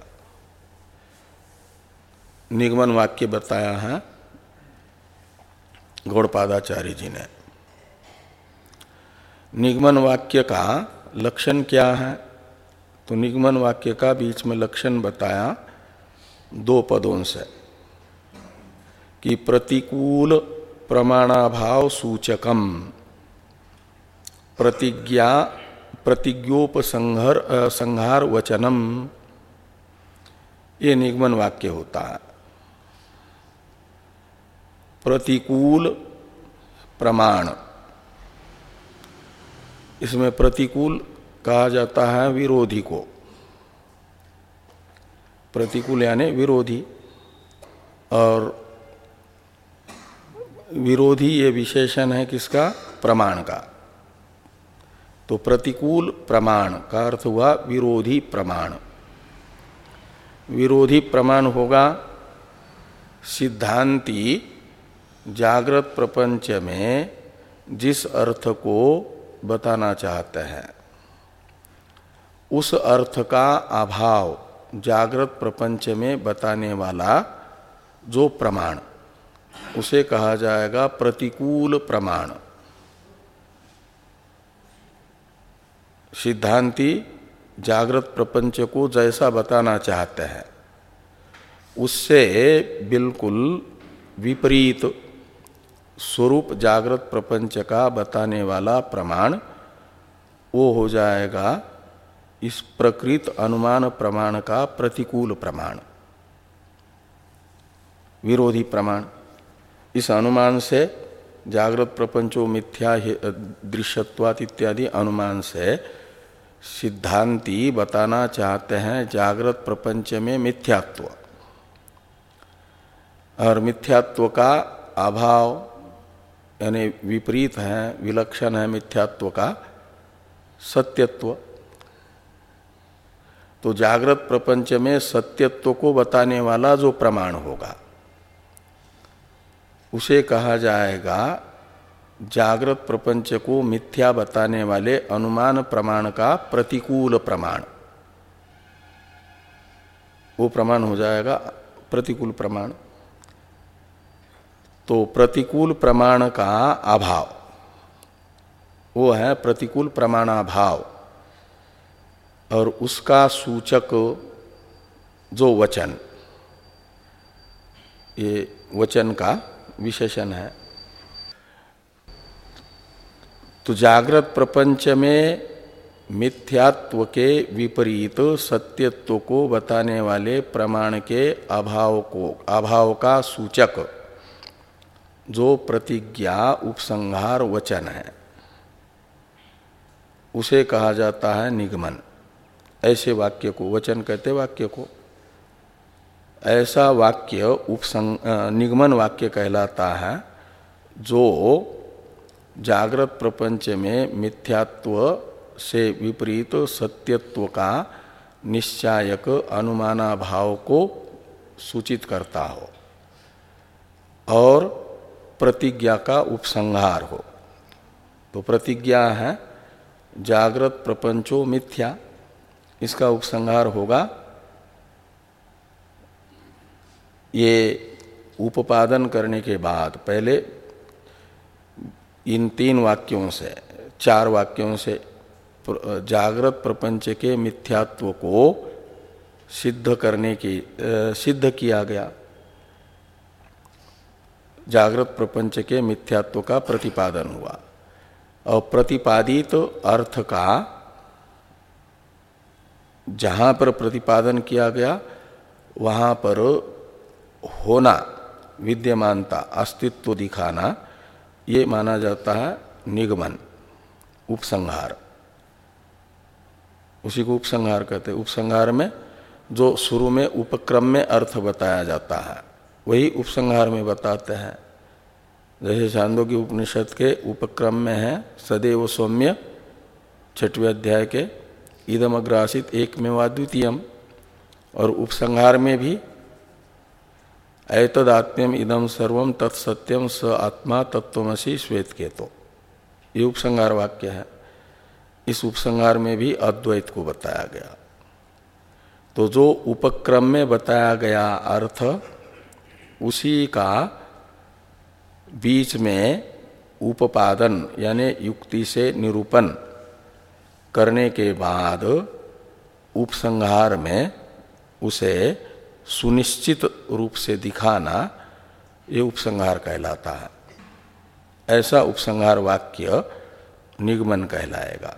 निगमन वाक्य बताया है गौड़पादाचार्य जी ने। निगमन वाक्य का लक्षण क्या है? तो निगमन वाक्य का बीच में लक्षण बताया दो पदों से कि प्रतिकूल प्रमाणाभाव सूचकम, प्रतिज्ञा प्रतिज्ञोपसंहार संहार वचनम, ये निगमन वाक्य होता है। प्रतिकूल प्रमाण, इसमें प्रतिकूल कहा जाता है विरोधी को, प्रतिकूल यानी विरोधी, और विरोधी ये विशेषण है किसका? प्रमाण का। तो प्रतिकूल प्रमाण का अर्थ हुआ विरोधी प्रमाण। विरोधी प्रमाण होगा सिद्धांती जागृत प्रपंच में जिस अर्थ को बताना चाहते हैं उस अर्थ का अभाव जागृत प्रपंच में बताने वाला जो प्रमाण, उसे कहा जाएगा प्रतिकूल प्रमाण। सिद्धांती जागृत प्रपंच को जैसा बताना चाहते हैं उससे बिल्कुल विपरीत स्वरूप जागृत प्रपंच का बताने वाला प्रमाण वो हो जाएगा इस प्रकृत अनुमान प्रमाण का प्रतिकूल प्रमाण, विरोधी प्रमाण। इस अनुमान से जागृत प्रपंचो मिथ्या दृश्यत्वात् इत्यादि अनुमान से सिद्धांती बताना चाहते हैं जागृत प्रपंच में मिथ्यात्व, और मिथ्यात्व का अभाव यानी विपरीत है, विलक्षण है मिथ्यात्व का सत्यत्व। तो जागृत प्रपंच में सत्यत्व को बताने वाला जो प्रमाण होगा उसे कहा जाएगा जागृत प्रपंच को मिथ्या बताने वाले अनुमान प्रमाण का प्रतिकूल प्रमाण। वो प्रमाण हो जाएगा प्रतिकूल प्रमाण। तो प्रतिकूल प्रमाण का अभाव वो है प्रतिकूल प्रमाणाभाव, और उसका सूचक जो वचन, ये वचन का विशेषण है। तो जागृत प्रपंच में मिथ्यात्व के विपरीत सत्यत्व को बताने वाले प्रमाण के अभाव को अभाव का सूचक जो प्रतिज्ञा उपसंहार वचन है उसे कहा जाता है निगमन। ऐसे वाक्य को वचन कहते वाक्य को। ऐसा वाक्य उपसंग निगमन वाक्य कहलाता है जो जागृत प्रपंच में मिथ्यात्व से विपरीत सत्यत्व का निश्चायक अनुमानाभाव को सूचित करता हो और प्रतिज्ञा का उपसंहार हो। तो प्रतिज्ञा है जागृत प्रपंचो मिथ्या, इसका उपसंहार होगा ये उपादन करने के बाद पहले इन तीन वाक्यों से, चार वाक्यों से जागृत प्रपंच के मिथ्यात्व को सिद्ध करने की सिद्ध किया गया। जागृत प्रपंच के मिथ्यात्व का प्रतिपादन हुआ और प्रतिपादित अर्थ का जहां पर प्रतिपादन किया गया वहां पर होना, विद्यमानता, अस्तित्व दिखाना, ये माना जाता है निगमन, उपसंहार। उसी को उपसंहार कहते हैं। उपसंहार में जो शुरू में उपक्रम में अर्थ बताया जाता है वही उपसंहार में बताते हैं। जैसे छांदोग्य उपनिषद के उपक्रम में है सदैव सौम्य छठवें अध्याय के इदम अग्रासित एकमेवा द्वितीयम, और उपसंहार में भी एतदात्म्यम इदम सर्वम तत्सत्यम स आत्मा तत्वमसि श्वेत केतो, ये उपसंहार वाक्य है। इस उपसंहार में भी अद्वैत को बताया गया। तो जो उपक्रम में बताया गया अर्थ उसी का बीच में उपादन यानी युक्ति से निरूपण करने के बाद उपसंहार में उसे सुनिश्चित रूप से दिखाना, ये उपसंहार कहलाता है। ऐसा उपसंहार वाक्य निगमन कहलाएगा।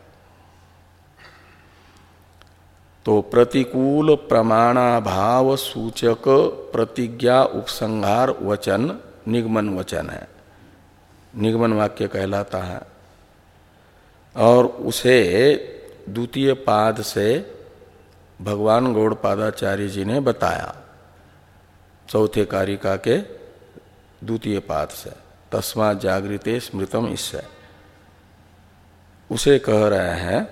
तो प्रतिकूल प्रमाणाभाव सूचक प्रतिज्ञा उपसंहार वचन निगमन वचन है, निगमन वाक्य कहलाता है। और उसे द्वितीय पाद से भगवान गौड़पादाचार्य जी ने बताया, चौथे कारिका के द्वितीय पाद से, तस्मात् जागृते स्मृतम, इससे उसे कह रहे हैं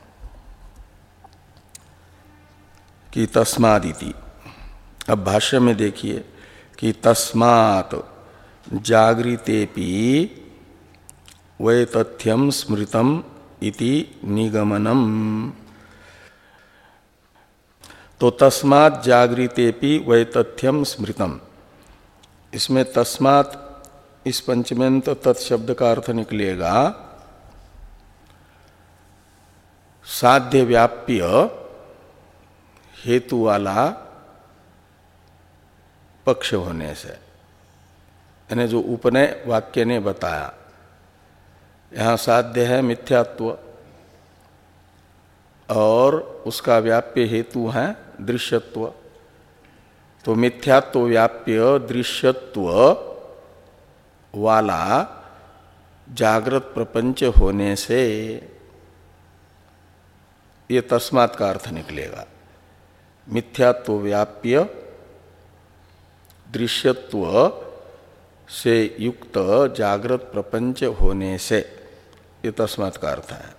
कि तस्मादिति। अब भाष्य में देखिए कि तस्मात् जागृतेपि वैतथ्यम स्मृतम इति निगमनम। तो तस्मात् जागृतेपि वैतथ्यम स्मृतम, इसमें तस्मात् इस पंचमेंत तत्शब्द का अर्थ निकलेगा साध्य व्याप्य हेतु वाला पक्ष होने से, यानी जो उपनय वाक्य ने बताया। यहाँ साध्य है मिथ्यात्व और उसका व्याप्य हेतु है दृश्यत्व। तो मिथ्यात्व व्याप्य दृश्यत्व वाला जागृत प्रपंच होने से ये तस्मात् का अर्थ निकलेगा। मिथ्यात्व व्याप्य दृश्यत्व से युक्त जागृत प्रपंच होने से, ये तस्मात् का अर्थ है।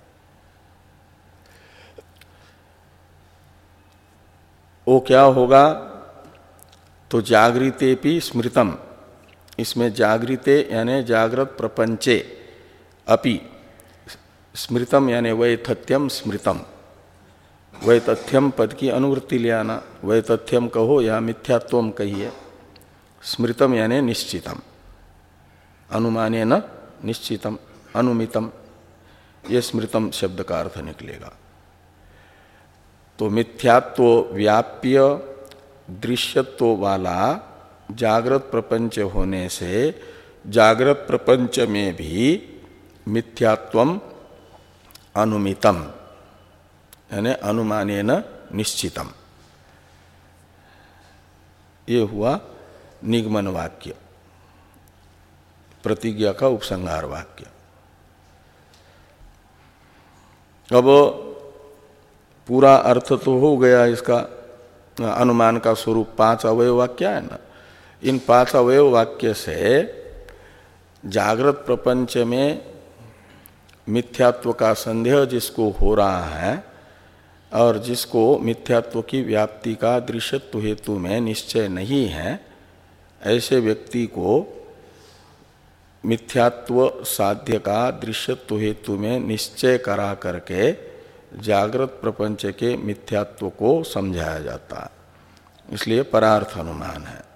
वो क्या होगा? तो जागृतेपि स्मृतम, इसमें जागृते यानी जागृत प्रपंचे, अपि स्मृतम यानी वैतथ्यम स्मृतम। वैतथ्यम पद की अनुवृत्ति ले आना, वैतथ्यम कहो या मिथ्यात्वम कहिए। स्मृतम यानी निश्चितम, अनुमानेन निश्चितम, अनुमितम, ये स्मृतम शब्द का अर्थ निकलेगा। तो मिथ्यात्व व्याप्य दृश्यत्व वाला जागृत प्रपंच होने से जागृत प्रपंच में भी मिथ्यात्वम अनुमितम यानी अनुमानेन निश्चितम, ये हुआ निगमन वाक्य, प्रतिज्ञा का उपसंहार वाक्य। अब पूरा अर्थ तो हो गया इसका, अनुमान का स्वरूप पांच अवयव वाक्य है ना। इन पांच अवयव वाक्य से जागृत प्रपंच में मिथ्यात्व का संदेह जिसको हो रहा है और जिसको मिथ्यात्व की व्याप्ति का दृश्यत्व हेतु में निश्चय नहीं है, ऐसे व्यक्ति को मिथ्यात्व साध्य का दृश्यत्व हेतु में निश्चय करा करके जागृत प्रपंच के मिथ्यात्व को समझाया जाता है। इसलिए परार्थ अनुमान है।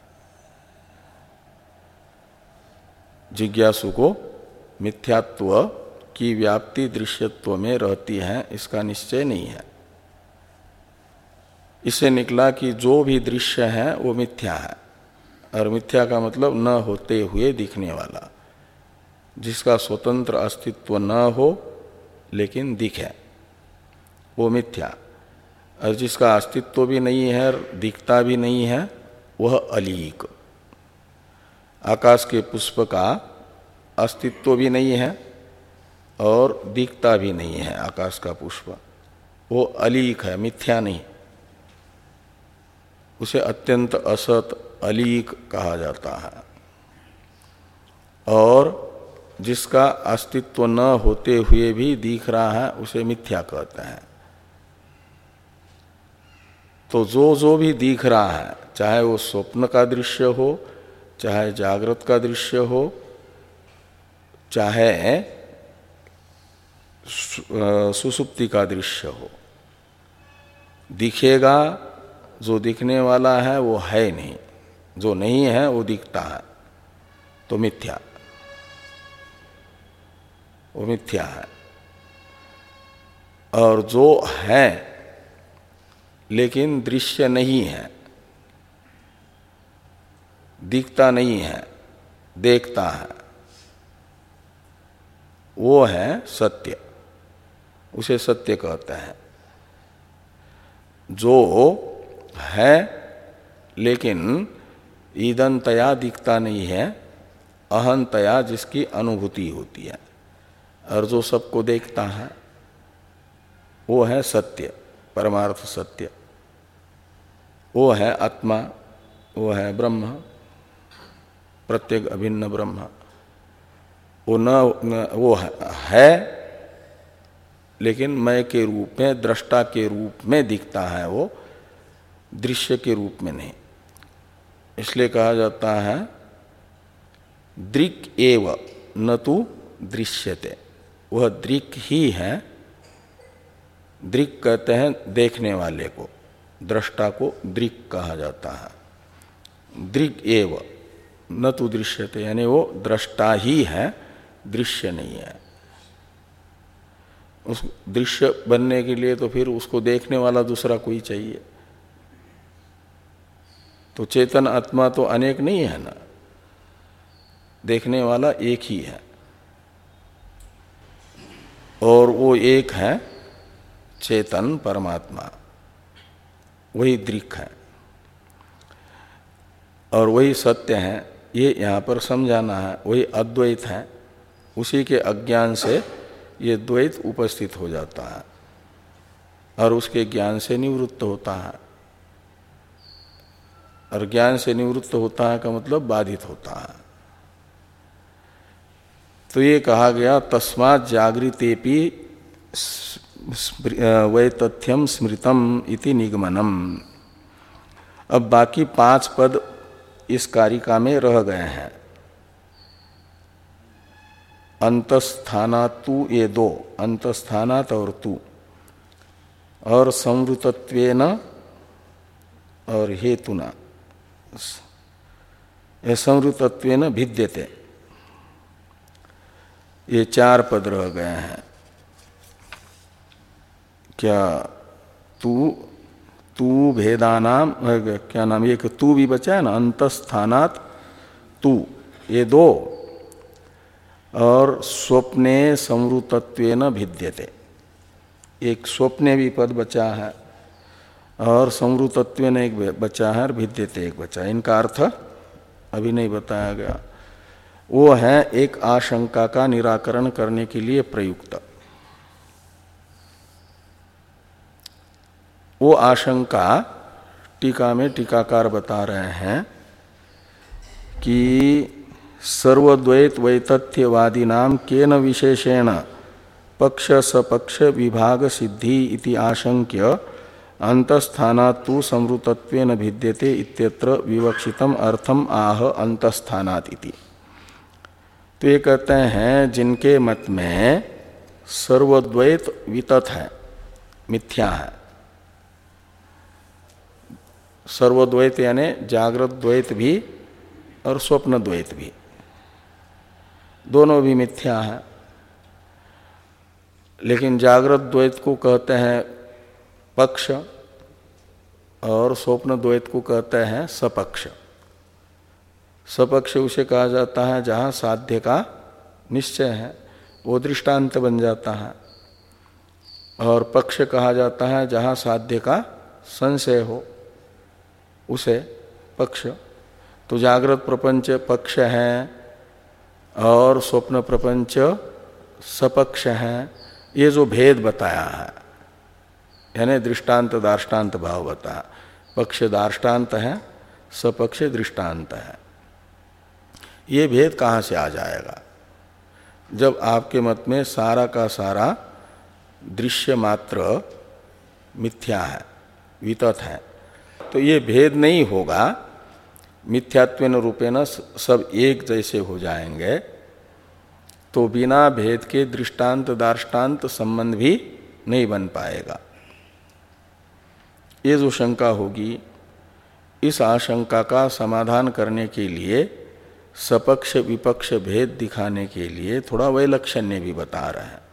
जिज्ञासु को मिथ्यात्व की व्याप्ति दृश्यत्व में रहती है, इसका निश्चय नहीं है। इससे निकला कि जो भी दृश्य है वो मिथ्या है, और मिथ्या का मतलब न होते हुए दिखने वाला, जिसका स्वतंत्र अस्तित्व न हो लेकिन दिखे, वो मिथ्या। और जिसका अस्तित्व भी नहीं है, दिखता भी नहीं है, वह अलीक। आकाश के पुष्प का अस्तित्व भी नहीं है और दिखता भी नहीं है आकाश का पुष्प, वो अलीक है, मिथ्या नहीं। उसे अत्यंत असत अलीक कहा जाता है। और जिसका अस्तित्व न होते हुए भी दिख रहा है उसे मिथ्या कहते हैं। तो जो जो भी दिख रहा है, चाहे वो स्वप्न का दृश्य हो, चाहे जागृत का दृश्य हो, चाहे सुसुप्ति का दृश्य हो, दिखेगा। जो दिखने वाला है वो है नहीं, जो नहीं है वो दिखता है, तो मिथ्या, वो मिथ्या है। और जो है लेकिन दृश्य नहीं है, दिखता नहीं है, देखता है, वो है सत्य, उसे सत्य कहते हैं। जो है लेकिन ईदंतया दिखता नहीं है, अहंतया जिसकी अनुभूति होती है और जो सबको देखता है वो है सत्य, परमार्थ सत्य, वो है आत्मा, वो है ब्रह्म, प्रत्येक अभिन्न ब्रह्म। वो न वो है, है लेकिन मय के रूप में, दृष्टा के रूप में दिखता है, वो दृश्य के रूप में नहीं। इसलिए कहा जाता है दृक् एव न तु दृश्यते, वह दृक् ही है। दृक् कहते हैं देखने वाले को, दृष्टा को दृक् कहा जाता है। दृक् एव न तु दृश्यते, यानी वो दृष्टा ही है, दृश्य नहीं है। उस दृश्य बनने के लिए तो फिर उसको देखने वाला दूसरा कोई चाहिए। तो चेतन आत्मा तो अनेक नहीं है ना, देखने वाला एक ही है, और वो एक है चेतन परमात्मा, वही दृक् है और वही सत्य है। ये यहाँ पर समझाना है। वही अद्वैत है, उसी के अज्ञान से ये द्वैत उपस्थित हो जाता है और उसके ज्ञान से निवृत्त होता है। और ज्ञान से निवृत्त होता है का मतलब बाधित होता है। तो ये कहा गया तस्मात् जागृतेपि वैतथ्यम स्मृतम इति निगमनम। अब बाकी पांच पद इस कारिका में रह गए हैं। अंतस्थानात् तु, ये दो, अंतस्थानात् और तु, और संवृतत्वेन और हेतुना, ये संवृतत्वेन भिद्यते, ये चार पद रह गए हैं। क्या तू तू भेदानाम, क्या नाम, एक तू भी बचा है ना, अंतस्थानात् तू, ये दो, और स्वप्ने संवृतत्वेन भिद्यते, एक स्वप्ने भी पद बचा है और संवृतत्वेन एक बचा है और भिद्यते एक बचा है। इनका अर्थ अभी नहीं बताया गया। वो है एक आशंका का निराकरण करने के लिए प्रयुक्त। वो आशंका टीका में टीकाकार बता रहे हैं कि सर्वद्वैत वैतथ्यवादी नाम केन विशेषेण पक्ष सपक्ष विभाग सिद्धि इति आशंक्य अंतस्थानात् तु संवृतत्वेन भिद्यते इत्यत्र विवक्षितम अर्थम आह अंतस्थानात् इति। तो ये कहते हैं जिनके मत में सर्वद्वैत वितत है, मिथ्या है। सर्वद्वैत यानी जागृत द्वैत भी और स्वप्न द्वैत भी, दोनों भी मिथ्या है। लेकिन जागृत द्वैत को कहते हैं पक्ष और स्वप्न द्वैत को कहते हैं सपक्ष। सपक्ष उसे कहा जाता है जहाँ साध्य का निश्चय है, वो दृष्टांत बन जाता है। और पक्ष कहा जाता है जहाँ साध्य का संशय हो, उसे पक्ष। तो जागृत प्रपंच पक्ष है और स्वप्न प्रपंच सपक्ष है। ये जो भेद बताया है, यानी दृष्टांत दार्ष्टान्त भाव बताया। पक्ष दार्ष्टान्त है, सपक्ष दृष्टांत है। ये भेद कहाँ से आ जाएगा जब आपके मत में सारा का सारा दृश्य मात्र मिथ्या है, वितत है। तो ये भेद नहीं होगा, मिथ्यात्वेन रूपेण सब एक जैसे हो जाएंगे, तो बिना भेद के दृष्टांत दार्ष्टान्त संबंध भी नहीं बन पाएगा। ये जो शंका होगी, इस आशंका का समाधान करने के लिए सपक्ष विपक्ष भेद दिखाने के लिए थोड़ा वैलक्षण्य भी बता रहे हैं।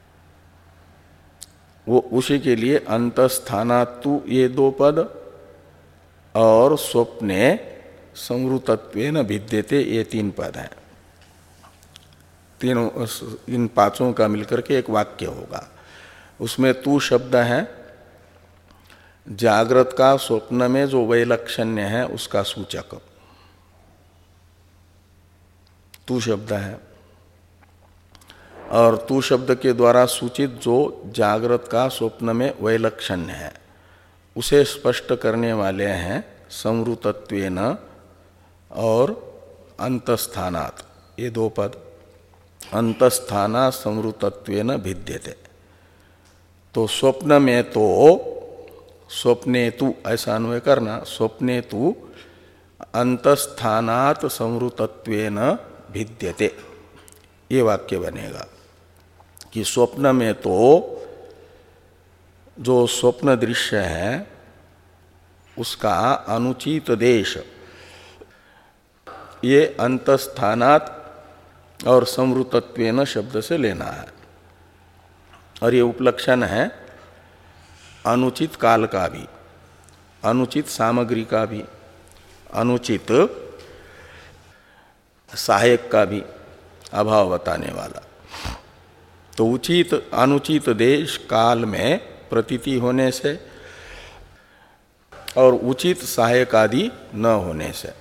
वो उसी के लिए अंतस्थानात् तु, ये दो पद, और स्वप्ने संवृतत्वेन भिद्यते, ये तीन पद हैं। तीनों, इन पांचों का मिलकर के एक वाक्य होगा। उसमें तू शब्द है जागृत का स्वप्न में जो वैलक्षण्य है उसका सूचक, तू शब्द है। और तू शब्द के द्वारा सूचित जो जागृत का स्वप्न में वैलक्षण्य है उसे स्पष्ट करने वाले हैं संवृतत्वेन और अंतस्थानात्, ये दो पद। अंतस्थाना संवृतत्वेन भिद्यते। तो स्वप्न में तो स्वप्ने तु ऐसा अन्वय करना, स्वप्ने तु अंतस्थानात् संवृतत्वेन भिद्यते, ये वाक्य बनेगा कि स्वप्न में तो जो स्वप्न दृश्य है उसका अनुचित देश ये अंतस्थानात् और संवृतत्वेन शब्द से लेना है। और ये उपलक्षण है अनुचित काल का भी, अनुचित सामग्री का भी, अनुचित सहायक का भी अभाव बताने वाला। तो उचित अनुचित देश काल में प्रतीति होने से और उचित सहायक आदि न होने से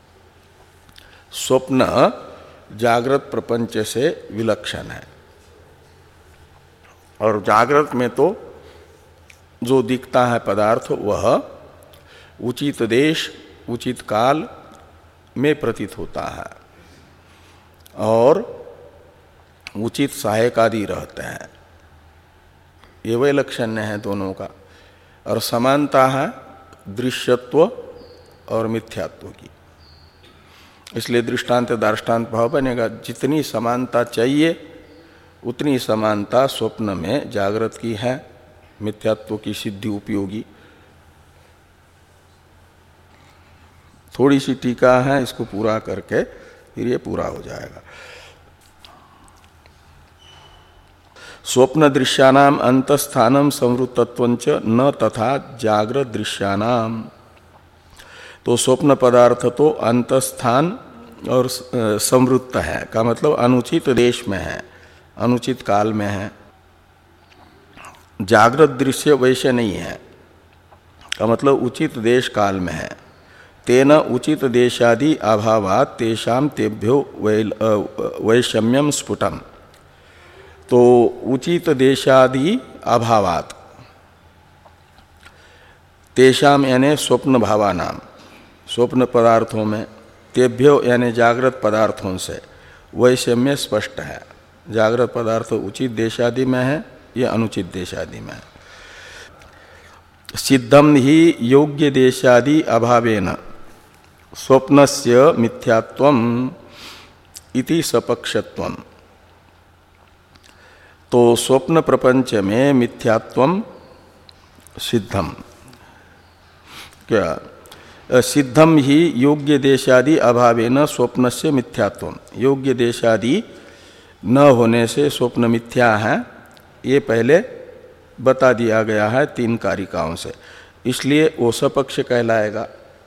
स्वप्न जागृत प्रपंच से विलक्षण है। और जागृत में तो जो दिखता है पदार्थ वह उचित देश उचित काल में प्रतीत होता है और उचित सहायक आदि रहते हैं। ये वैलक्षण्य है दोनों का। और समानता है दृश्यत्व और मिथ्यात्व की। इसलिए दृष्टांत दार्ष्टान्त भाव बनेगा। जितनी समानता चाहिए उतनी समानता स्वप्न में जागृत की है, मिथ्यात्व की सिद्धि उपयोगी। थोड़ी सी टीका है, इसको पूरा करके फिर ये पूरा हो जाएगा। स्वप्न दृश्यानाम अंतस्थानम संवृतत्वंच न तथा जागृत दृश्यानाम। तो स्वप्न पदार्थ तो अंतस्थान और संवृत्त है का मतलब अनुचित देश में है, अनुचित काल में है। जागृत दृश्य वैसे नहीं है का मतलब उचित देश काल में है। तेन उचित देशादि अभावात् तेषां तेभ्यो वैषम्यम स्फुटम। तो उचित देशादि अभावात् तेषां यानी स्वप्न भावानाम, स्वप्न पदार्थों में, तेभ्यो यानी जागृत पदार्थों से वैषम्य स्पष्ट है। जागृत पदार्थ उचित देशादि में है, ये अनुचित देशादि में है। सिद्धम ही योग्य देशादि अभावेन स्वप्नस्य मिथ्यात्वम इति सपक्षत्वम। तो स्वप्न प्रपंच में मिथ्यात्वम सिद्धम, क्या सिद्धम ही योग्य देशादि अभावेन स्वप्नस्य मिथ्यात्वम। योग्य देशादि न होने से स्वप्न मिथ्या है, ये पहले बता दिया गया है तीन कारिकाओं से, इसलिए वो सपक्ष कहलाएगा।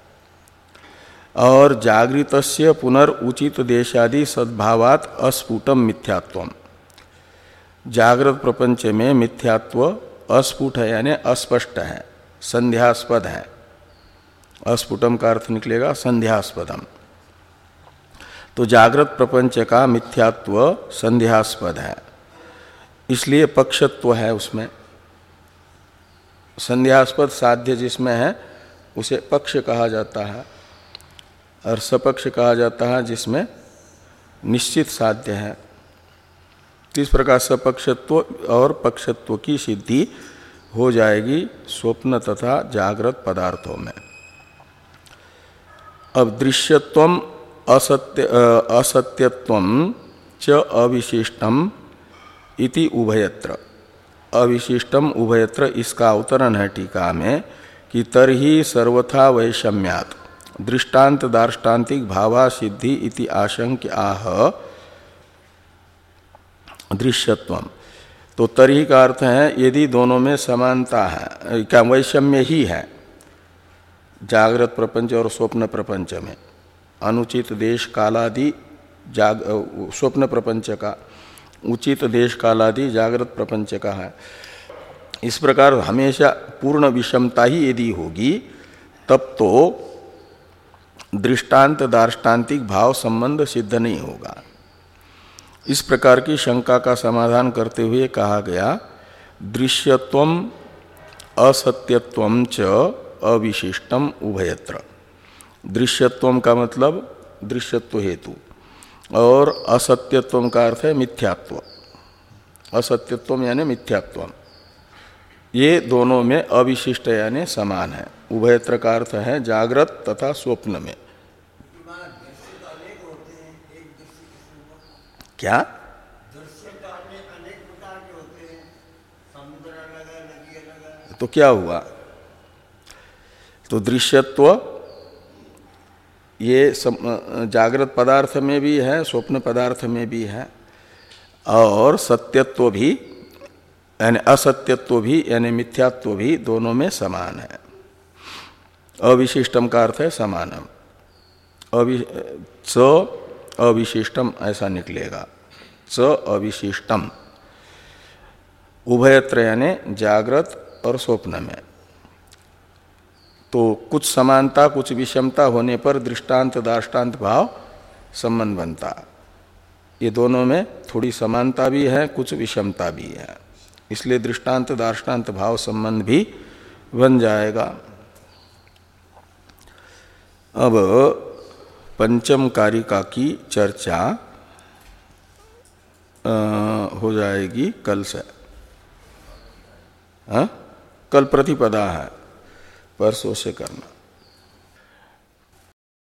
और जागृतस्य पुनर्उचित देशादि सद्भावात् अस्फुटम मिथ्यात्वम। जागृत प्रपंच में मिथ्यात्व अस्फुट है यानी अस्पष्ट है, संध्यास्पद है। अस्फुटम का अर्थ निकलेगा संध्यास्पदम। तो जागृत प्रपंच का मिथ्यात्व संध्यास्पद है, इसलिए पक्षत्व है उसमें। संध्यास्पद साध्य जिसमें है उसे पक्ष कहा जाता है, और सपक्ष कहा जाता है जिसमें निश्चित साध्य है। इस प्रकार सपक्षत्व और पक्षत्व की सिद्धि हो जाएगी स्वप्न तथा जागृत पदार्थों में। अब दृश्यत्वम असत्य असत्यत्वम च अविशिष्टम इति उभयत्र। अविशिष्टम उभयत्र इसका अवतरण है टीका में कि तरहि सर्वथा वैषम्यात् दृष्टांत दार्ष्टान्तिक भावा सिद्धि इति आशंक्य आह दृश्यत्वम। तो तरहि का अर्थ है यदि दोनों में समानता है, क्या वैषम्य ही है जागृत प्रपंच और स्वप्न प्रपंच में। अनुचित देश कालादि जाग स्वप्न प्रपंच का, उचित देश कालादि जागृत प्रपंच का है। इस प्रकार हमेशा पूर्ण विषमता ही यदि होगी तब तो दृष्टांत दार्ष्टान्तिक भाव संबंध सिद्ध नहीं होगा। इस प्रकार की शंका का समाधान करते हुए कहा गया, दृश्यत्वम असत्यत्वम च अविशिष्टम उभयत्र। दृश्यत्वम का मतलब दृश्यत्व हेतु, और असत्यत्वम का अर्थ है मिथ्यात्व। असत्यत्वम यानी मिथ्यात्वम, ये दोनों में अविशिष्ट यानी समान है। उभयत्र का अर्थ है जागृत तथा स्वप्न में। क्या तो क्या हुआ? तो दृश्यत्व ये जागृत पदार्थ में भी है, स्वप्न पदार्थ में भी है, और सत्यत्व भी यानी असत्यत्व भी यानी मिथ्यात्व भी दोनों में समान है। अविशिष्टम का अर्थ है समानम, अवि च अविशिष्टम ऐसा निकलेगा, च अविशिष्टम। उभयत्र यानी जागृत और स्वप्न में। तो कुछ समानता कुछ विषमता होने पर दृष्टांत दार्ष्टान्त भाव संबंध बनता। ये दोनों में थोड़ी समानता भी है, कुछ विषमता भी है, इसलिए दृष्टांत दार्ष्टान्त भाव संबंध भी बन जाएगा। अब पंचम कारिका की चर्चा आ, हो जाएगी कल से। हाँ, कल प्रतिपदा है, परसों से करना।